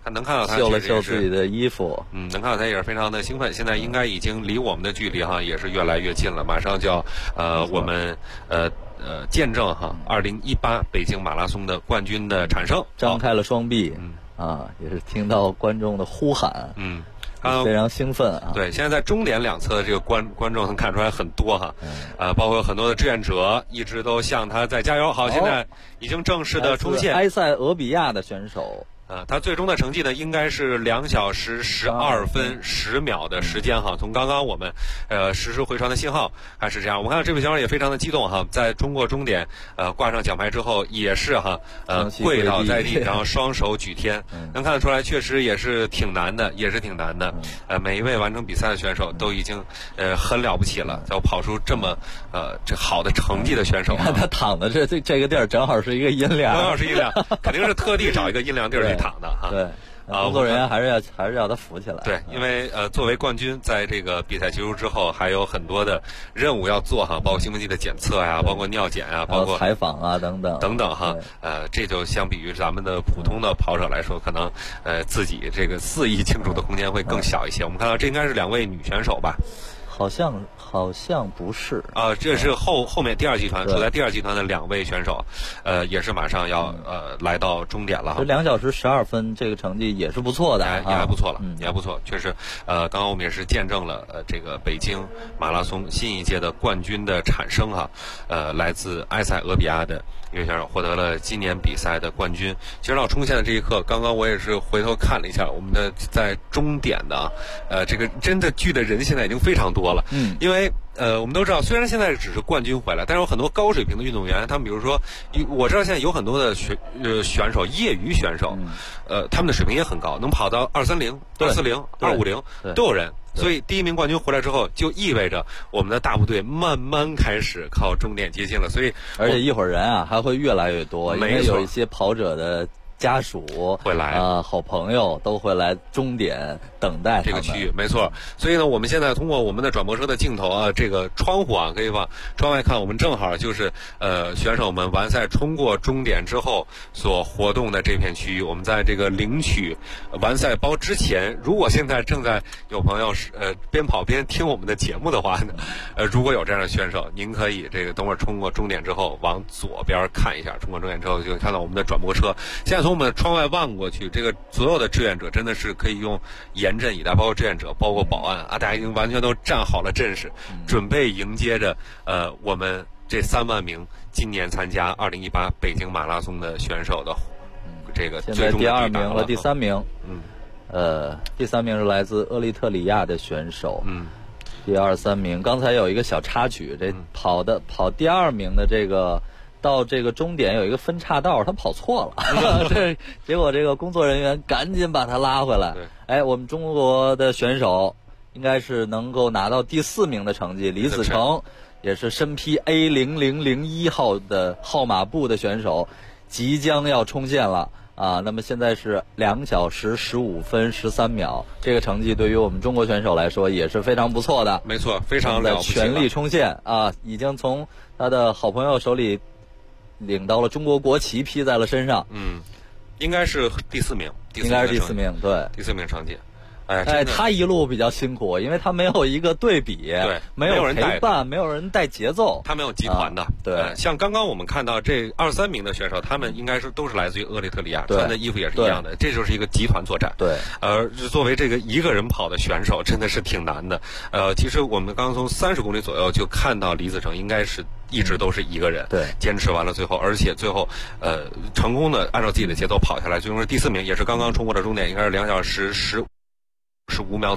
能看到他秀了秀自己的衣服， 能看到他也是非常的兴奋。现在应该已经离我们的距离哈也是越来越近了，马上就要我们见证哈2018北京马拉松的冠军的产生， 张开了双臂，也是听到观众的呼喊，非常兴奋啊！ 对，现在在终点两侧的这个观众能看出来很多哈，包括很多的志愿者一直都向他在加油。好，现在已经正式的冲线。 埃塞俄比亚的选手。 他最终的成绩呢，应该是2小时12分10秒的时间哈。从刚刚我们实时回传的信号还是这样。我们看到这位选手也非常的激动哈，在中国终点挂上奖牌之后，也是哈跪倒在地，然后双手举天，能看得出来，确实也是挺难的，每一位完成比赛的选手都已经很了不起了，要跑出这么这好的成绩的选手。 看他躺的这个地儿正好是一个阴凉， 肯定是特地找一个阴凉地儿去躺的哈。 对，工作人员还是要他扶起来。 对，因为作为冠军，在这个比赛结束之后，还有很多的任务要做哈，包括兴奋剂的检测呀，包括尿检呀，包括采访啊等等哈。这就相比于咱们的普通的跑者来说，可能自己这个肆意庆祝的空间会更小一些。我们看到这应该是2位女选手吧？ 好像不是这是后面第二集团处在第二集团的2位选手，也是马上要来到终点了。 这2小时12分这个成绩也是不错的， 也还不错了，也还不错。确实，刚刚我们也是见证了这个北京马拉松新一届的冠军的产生哈，来自埃塞俄比亚的一位选手获得了今年比赛的冠军。其实到冲线的这一刻，刚刚我也是回头看了一下我们的在终点的这个真的聚的人现在已经非常多了，因为我们都知道，虽然现在只是冠军回来，但是有很多高水平的运动员，他们比如说，我知道现在有很多的选手，业余选手，他们的水平也很高，能跑到230、240、250都有人。所以第1名冠军回来之后，就意味着我们的大部队慢慢开始靠终点接近了。所以， 而且一会儿人还会越来越多，因为有一些跑者的家属会来好朋友都会来终点等待这个区域，没错。所以呢，我们现在通过我们的转播车的镜头这个窗户可以往窗外看，我们正好就是选手们完赛冲过终点之后所活动的这片区域。我们在这个领取完赛包之前，如果现在正在有朋友边跑边听我们的节目的话呢，如果有这样的选手，您可以这个等会儿冲过终点之后往左边看一下，冲过终点之后就看到我们的转播车。现在从我们窗外望过去，这个所有的志愿者真的是可以用严阵以待，包括志愿者，包括保安大家已经完全都站好了阵势，准备迎接着我们这3万名今年参加2018北京马拉松的选手的这个最终的第2名和第3名。第3名是来自厄立特里亚的选手。第2、3名，刚才有一个小插曲，这跑第2名的这个。到这个终点有一个分岔道，他跑错了，结果这个工作人员赶紧把他拉回来。我们中国的选手应该是能够拿到第4名的成绩，李子成也是身披 A0001 号的号码布的选手，即将要冲线了那么现在是2小时15分13秒，这个成绩对于我们中国选手来说也是非常不错的。 没错，非常了不起了， 全力冲线已经从他的好朋友手里领到了中国国旗，披在了身上。 应该是第4名， 应该是第4名，对， 第4名成绩。 他一路比较辛苦，因为他没有一个对比， 对， 没有人陪伴，没有人带节奏， 他没有集团的。 对， 像刚刚我们看到这2、3名的选手，他们应该是都是来自于厄立特里亚，穿的衣服也是一样的，这就是一个集团作战。 对， 作为这个一个人跑的选手，真的是挺难的。其实我们刚刚从30公里左右就看到李子成应该是一直都是一个人， 对， 坚持完了最后，而且最后成功的按照自己的节奏跑下来，最终是第4名，也是刚刚冲过的终点，应该是2小时15秒。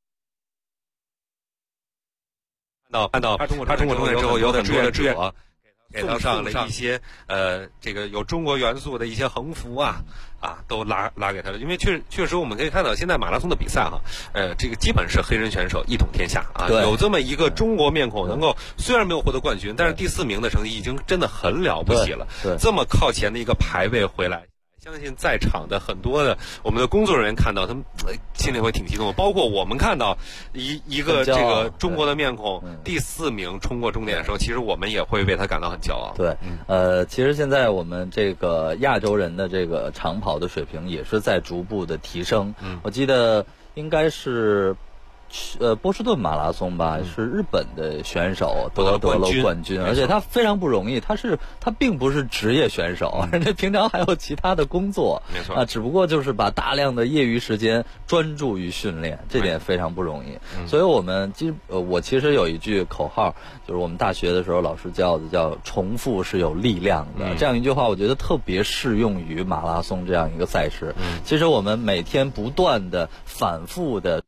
看到他冲过终点之后，有很多的志愿者给他上了一些这个有中国元素的一些横幅都拉给他了。因为确实我们可以看到，现在马拉松的比赛这个基本是黑人选手一统天下有这么一个中国面孔能够虽然没有获得冠军，但是第4名的成绩已经真的很了不起了。这么靠前的一个排位回来。 相信在场的很多的我们的工作人员看到，他们心里会挺激动的。包括我们看到一个这个中国的面孔第4名冲过终点的时候，其实我们也会为他感到很骄傲。 对，其实现在我们这个亚洲人的这个长跑的水平也是在逐步的提升。我记得应该是波士顿马拉松吧，是日本的选手得了冠军，而且他非常不容易，他并不是职业选手，人家平常还有其他的工作， 没错只不过就是把大量的业余时间专注于训练，这点非常不容易。所以我其实有一句口号，就是我们大学的时候老师教的，叫重复是有力量的。这样一句话，我觉得特别适用于马拉松这样一个赛事。其实我们每天不断的反复的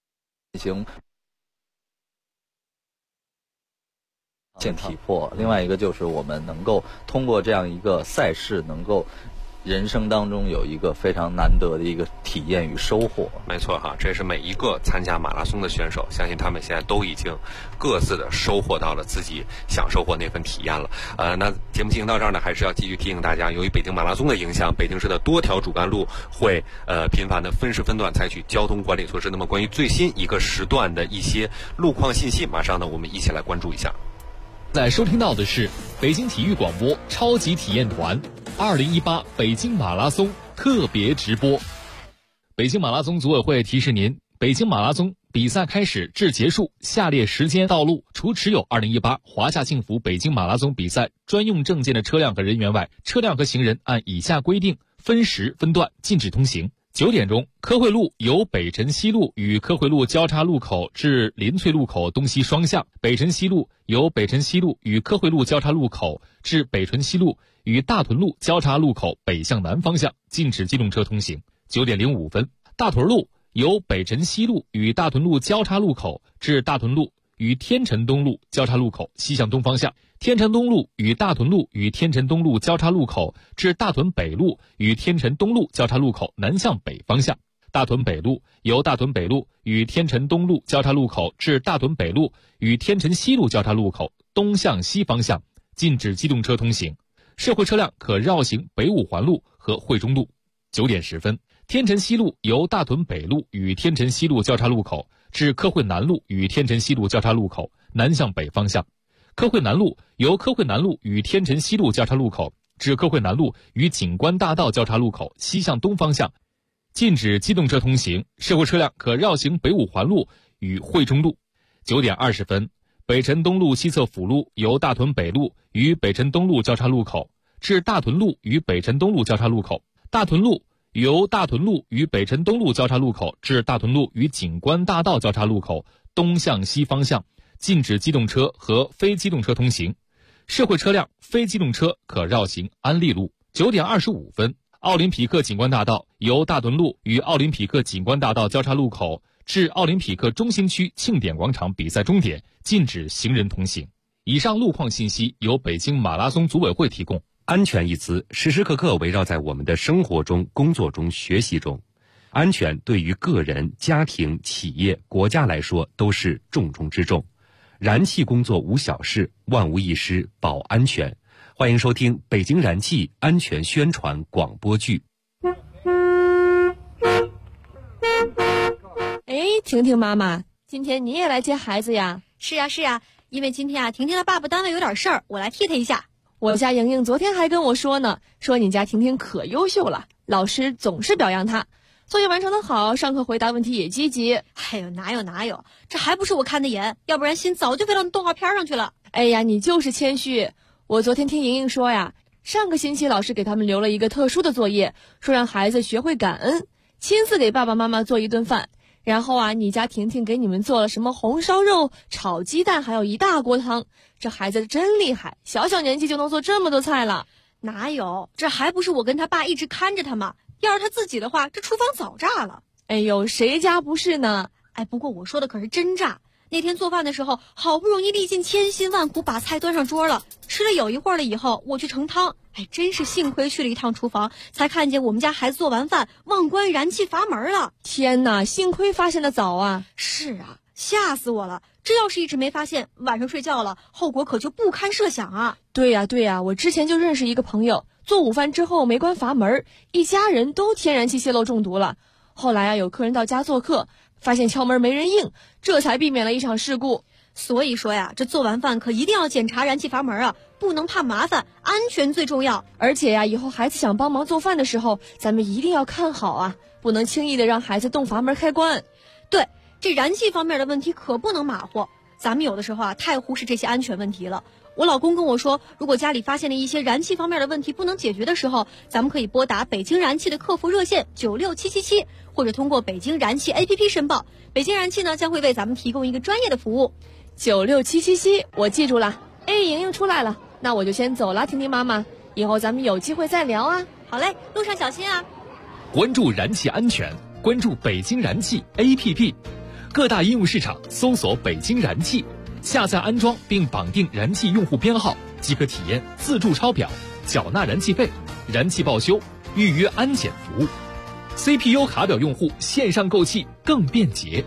健体魄，另外一个就是我们能够通过这样一个赛事，能够人生当中有一个非常难得的一个体验与收获。 没错哈，这是每一个参加马拉松的选手，相信他们现在都已经各自的收获到了自己想收获那份体验了。那节目进行到这儿呢，还是要继续提醒大家，由于北京马拉松的影响，北京市的多条主干路会频繁的分时分段采取交通管理措施。那么关于最新一个时段的一些路况信息，马上呢我们一起来关注一下。 在收听到的是北京体育广播超级体验团2018北京马拉松特别直播。北京马拉松组委会提示您，北京马拉松比赛开始至结束下列时间道路，除持有2018华夏幸福北京马拉松比赛专用证件的车辆和人员外，车辆和行人按以下规定分时分段禁止通行。9点钟，科惠路由北辰西路与科惠路交叉路口至临翠路口东西双向，北辰西路由北辰西路与科惠路交叉路口至北辰西路与大屯路交叉路口北向南方向，禁止机动车通行。9点05分，大屯路由北辰西路与大屯路交叉路口至大屯路与天辰东路交叉路口西向东方向，天辰东路与大屯路与天辰东路交叉路口至大屯北路与天辰东路交叉路口南向北方向。大屯北路由大屯北路与天辰东路交叉路口至大屯北路与天辰西路交叉路口东向西方向，禁止机动车通行。社会车辆可绕行北五环路和惠中路。9点10分，天辰西路由大屯北路与天辰西路交叉路口至科惠南路与天辰西路交叉路口南向北方向。科惠南路由科惠南路与天辰西路交叉路口至科惠南路与景观大道交叉路口西向东方向，禁止机动车通行。社会车辆可绕行北五环路与惠中路。9点20分，北辰东路西侧辅路由大屯北路与北辰东路交叉路口至大屯路与北辰东路交叉路口，大屯路由大屯路与北辰东路交叉路口至大屯路与景观大道交叉路口东向西方向，禁止机动车和非机动车通行。社会车辆、非机动车可绕行安利路。9点25分，奥林匹克景观大道由大屯路与奥林匹克景观大道交叉路口至奥林匹克中心区庆典广场比赛终点，禁止行人通行。以上路况信息由北京马拉松组委会提供。 安全一词时时刻刻围绕在我们的生活中、工作中、学习中。安全对于个人、家庭、企业、国家来说都是重中之重。燃气工作无小事，万无一失保安全。欢迎收听北京燃气安全宣传广播剧。 婷婷妈妈，今天你也来接孩子呀？ 是呀，因为今天婷婷的爸爸单位有点事儿，我来替他一下。 我家莹莹昨天还跟我说呢，说你家婷婷可优秀了，老师总是表扬她，作业完成的好，上课回答问题也积极。 哎呦，哪有，这还不是我看的严，要不然心早就飞到动画片上去了。 哎呀，你就是谦虚。我昨天听莹莹说呀，上个星期老师给他们留了一个特殊的作业，说让孩子学会感恩，亲自给爸爸妈妈做一顿饭。然后你家婷婷给你们做了什么红烧肉、炒鸡蛋，还有一大锅汤。这孩子真厉害，小小年纪就能做这么多菜了。 哪有，这还不是我跟他爸一直看着他吗？要是他自己的话，这厨房早炸了。 哎呦，谁家不是呢？ 不过我说的可是真炸。那天做饭的时候，好不容易历尽千辛万苦把菜端上桌了，吃了有一会儿了以后，我去盛汤。真是幸亏去了一趟厨房，才看见我们家孩子做完饭忘关燃气阀门了。 天哪，幸亏发现的早啊！ 是啊，吓死我了！这要是一直没发现，晚上睡觉了，后果可就不堪设想啊！ 对呀，我之前就认识一个朋友， 做午饭之后没关阀门，一家人都天然气泄漏中毒了。后来啊，有客人到家做客，发现敲门没人应，这才避免了一场事故。 所以说呀，这做完饭可一定要检查燃气阀门啊，不能怕麻烦，安全最重要。 而且呀，以后孩子想帮忙做饭的时候，咱们一定要看好啊，不能轻易的让孩子动阀门开关。 对，这燃气方面的问题可不能马虎，咱们有的时候啊，太忽视这些安全问题了。我老公跟我说，如果家里发现了一些燃气方面的问题不能解决的时候，咱们可以拨打北京燃气的客服热线96777，或者通过北京燃气 APP 申报。北京燃气呢将会为咱们提供一个专业的服务。 96777，我记住了。哎，莹莹出来了，那我就先走了，婷婷妈妈，以后咱们有机会再聊啊。 好嘞，路上小心啊。 关注燃气安全，关注北京燃气 APP， 各大应用市场搜索北京燃气。下载安装并绑定燃气用户编号，即可体验自助抄表、缴纳燃气费、燃气报修、预约安检服务。CPU 卡表用户线上购气更便捷。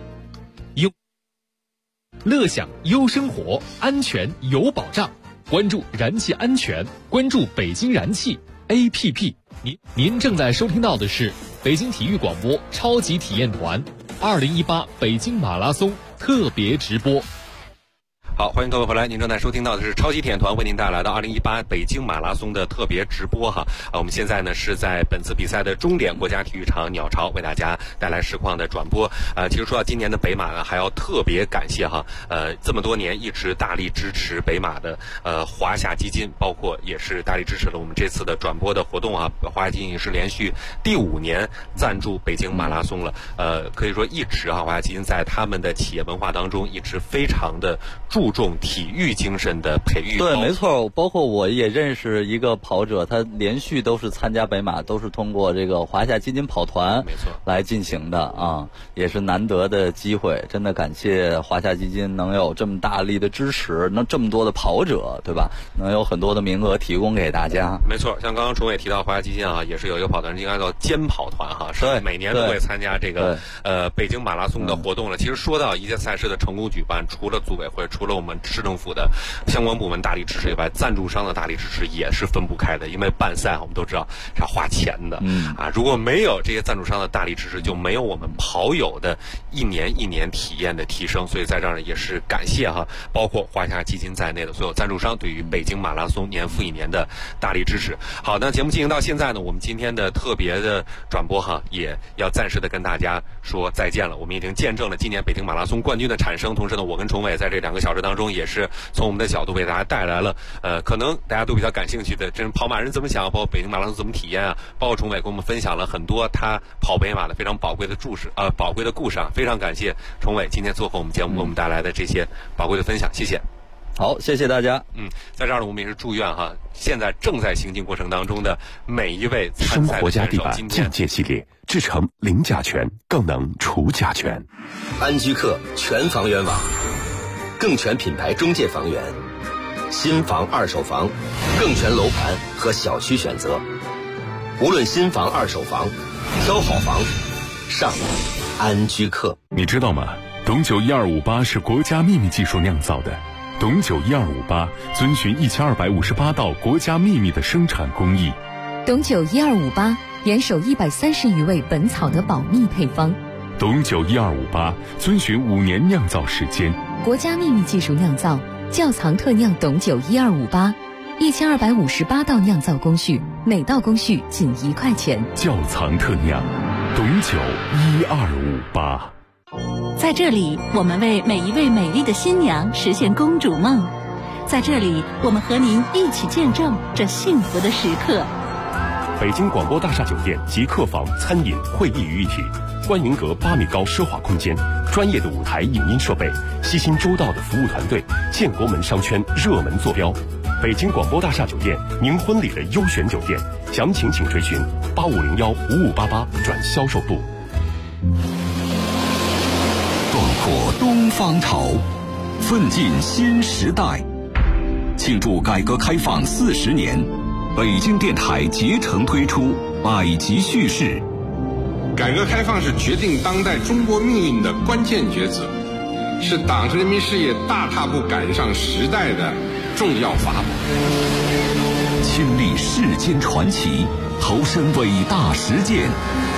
乐享优生活，安全有保障。关注燃气安全，关注北京燃气 APP。您正在收听到的是北京体育广播超级体验团2018北京马拉松特别直播。 好，欢迎各位回来，您正在收听到的是超级体验团为您带来的2018北京马拉松的特别直播哈。我们现在呢是在本次比赛的终点国家体育场鸟巢为大家带来实况的转播。其实说到今年的北马呢，还要特别感谢哈，这么多年一直大力支持北马的华夏基金，包括也是大力支持了我们这次的转播的活动啊。华夏基金也是连续第5年赞助北京马拉松了，可以说一直华夏基金在他们的企业文化当中一直非常的注重体育精神的培育。 对，没错，包括我也认识一个跑者，他连续都是参加北马，都是通过这个华夏基金跑团没错来进行的啊，也是难得的机会。真的感谢华夏基金能有这么大力的支持，能这么多的跑者，对吧？能有很多的名额提供给大家。 没错，像刚刚崇伟提到华夏基金啊，也是有一个跑团，应该叫坚跑团哈，是每年都会参加这个北京马拉松的活动了。其实说到一届赛事的成功举办，除了组委会，除了我们市政府的相关部门大力支持以外，赞助商的大力支持也是分不开的。因为办赛我们都知道是要花钱的，如果没有这些赞助商的大力支持，就没有我们跑友的一年一年体验的提升。所以在这儿也是感谢哈，包括华夏基金在内的所有赞助商对于北京马拉松年复一年的大力支持。好，那节目进行到现在呢，我们今天的特别的转播哈，也要暂时的跟大家说再见了。我们已经见证了今年北京马拉松冠军的产生，同时呢，我跟崇伟在这2个小时当中也是从我们的角度为大家带来了可能大家都比较感兴趣的这跑马人怎么想，包括北京马拉松怎么体验啊，包括崇伟跟我们分享了很多他跑北马的非常宝贵的故事啊，非常感谢崇伟今天做客我们节目给我们带来的这些宝贵的分享，谢谢。 好，谢谢大家。 在这儿呢，我们也是祝愿哈，现在正在行进过程当中的每一位参赛的选手，今天境界系列制成零甲醛，更能除甲醛。 安居客全房源网，更全品牌中介房源，新房二手房，更全楼盘和小区选择。无论新房二手房，挑好房，上安居客。 你知道吗？董酒1258是国家秘密技术酿造的。董酒1258遵循1258道国家秘密的生产工艺。 董酒1258严守130余位本草的保密配方。 董酒1258遵循5年酿造时间， 国家秘密技术酿造，窖藏特酿董酒1258，1258道酿造工序，每道工序仅1块钱。 窖藏特酿，董酒1258。 在这里，我们为每一位美丽的新娘实现公主梦。在这里，我们和您一起见证这幸福的时刻。 北京广播大厦酒店集客房、餐饮、会议于一体，观云阁8米高奢华空间，专业的舞台影音设备，悉心周到的服务团队，建国门商圈热门坐标。北京广播大厦酒店，您婚礼的优选酒店，详情请垂询85015588转销售部。 壮阔东方潮，奋进新时代。庆祝改革开放40年，北京电台竭诚推出百集叙事。 改革开放是决定当代中国命运的关键抉择，是党和人民事业大踏步赶上时代的重要法宝。 亲历世间传奇，投身伟大实践。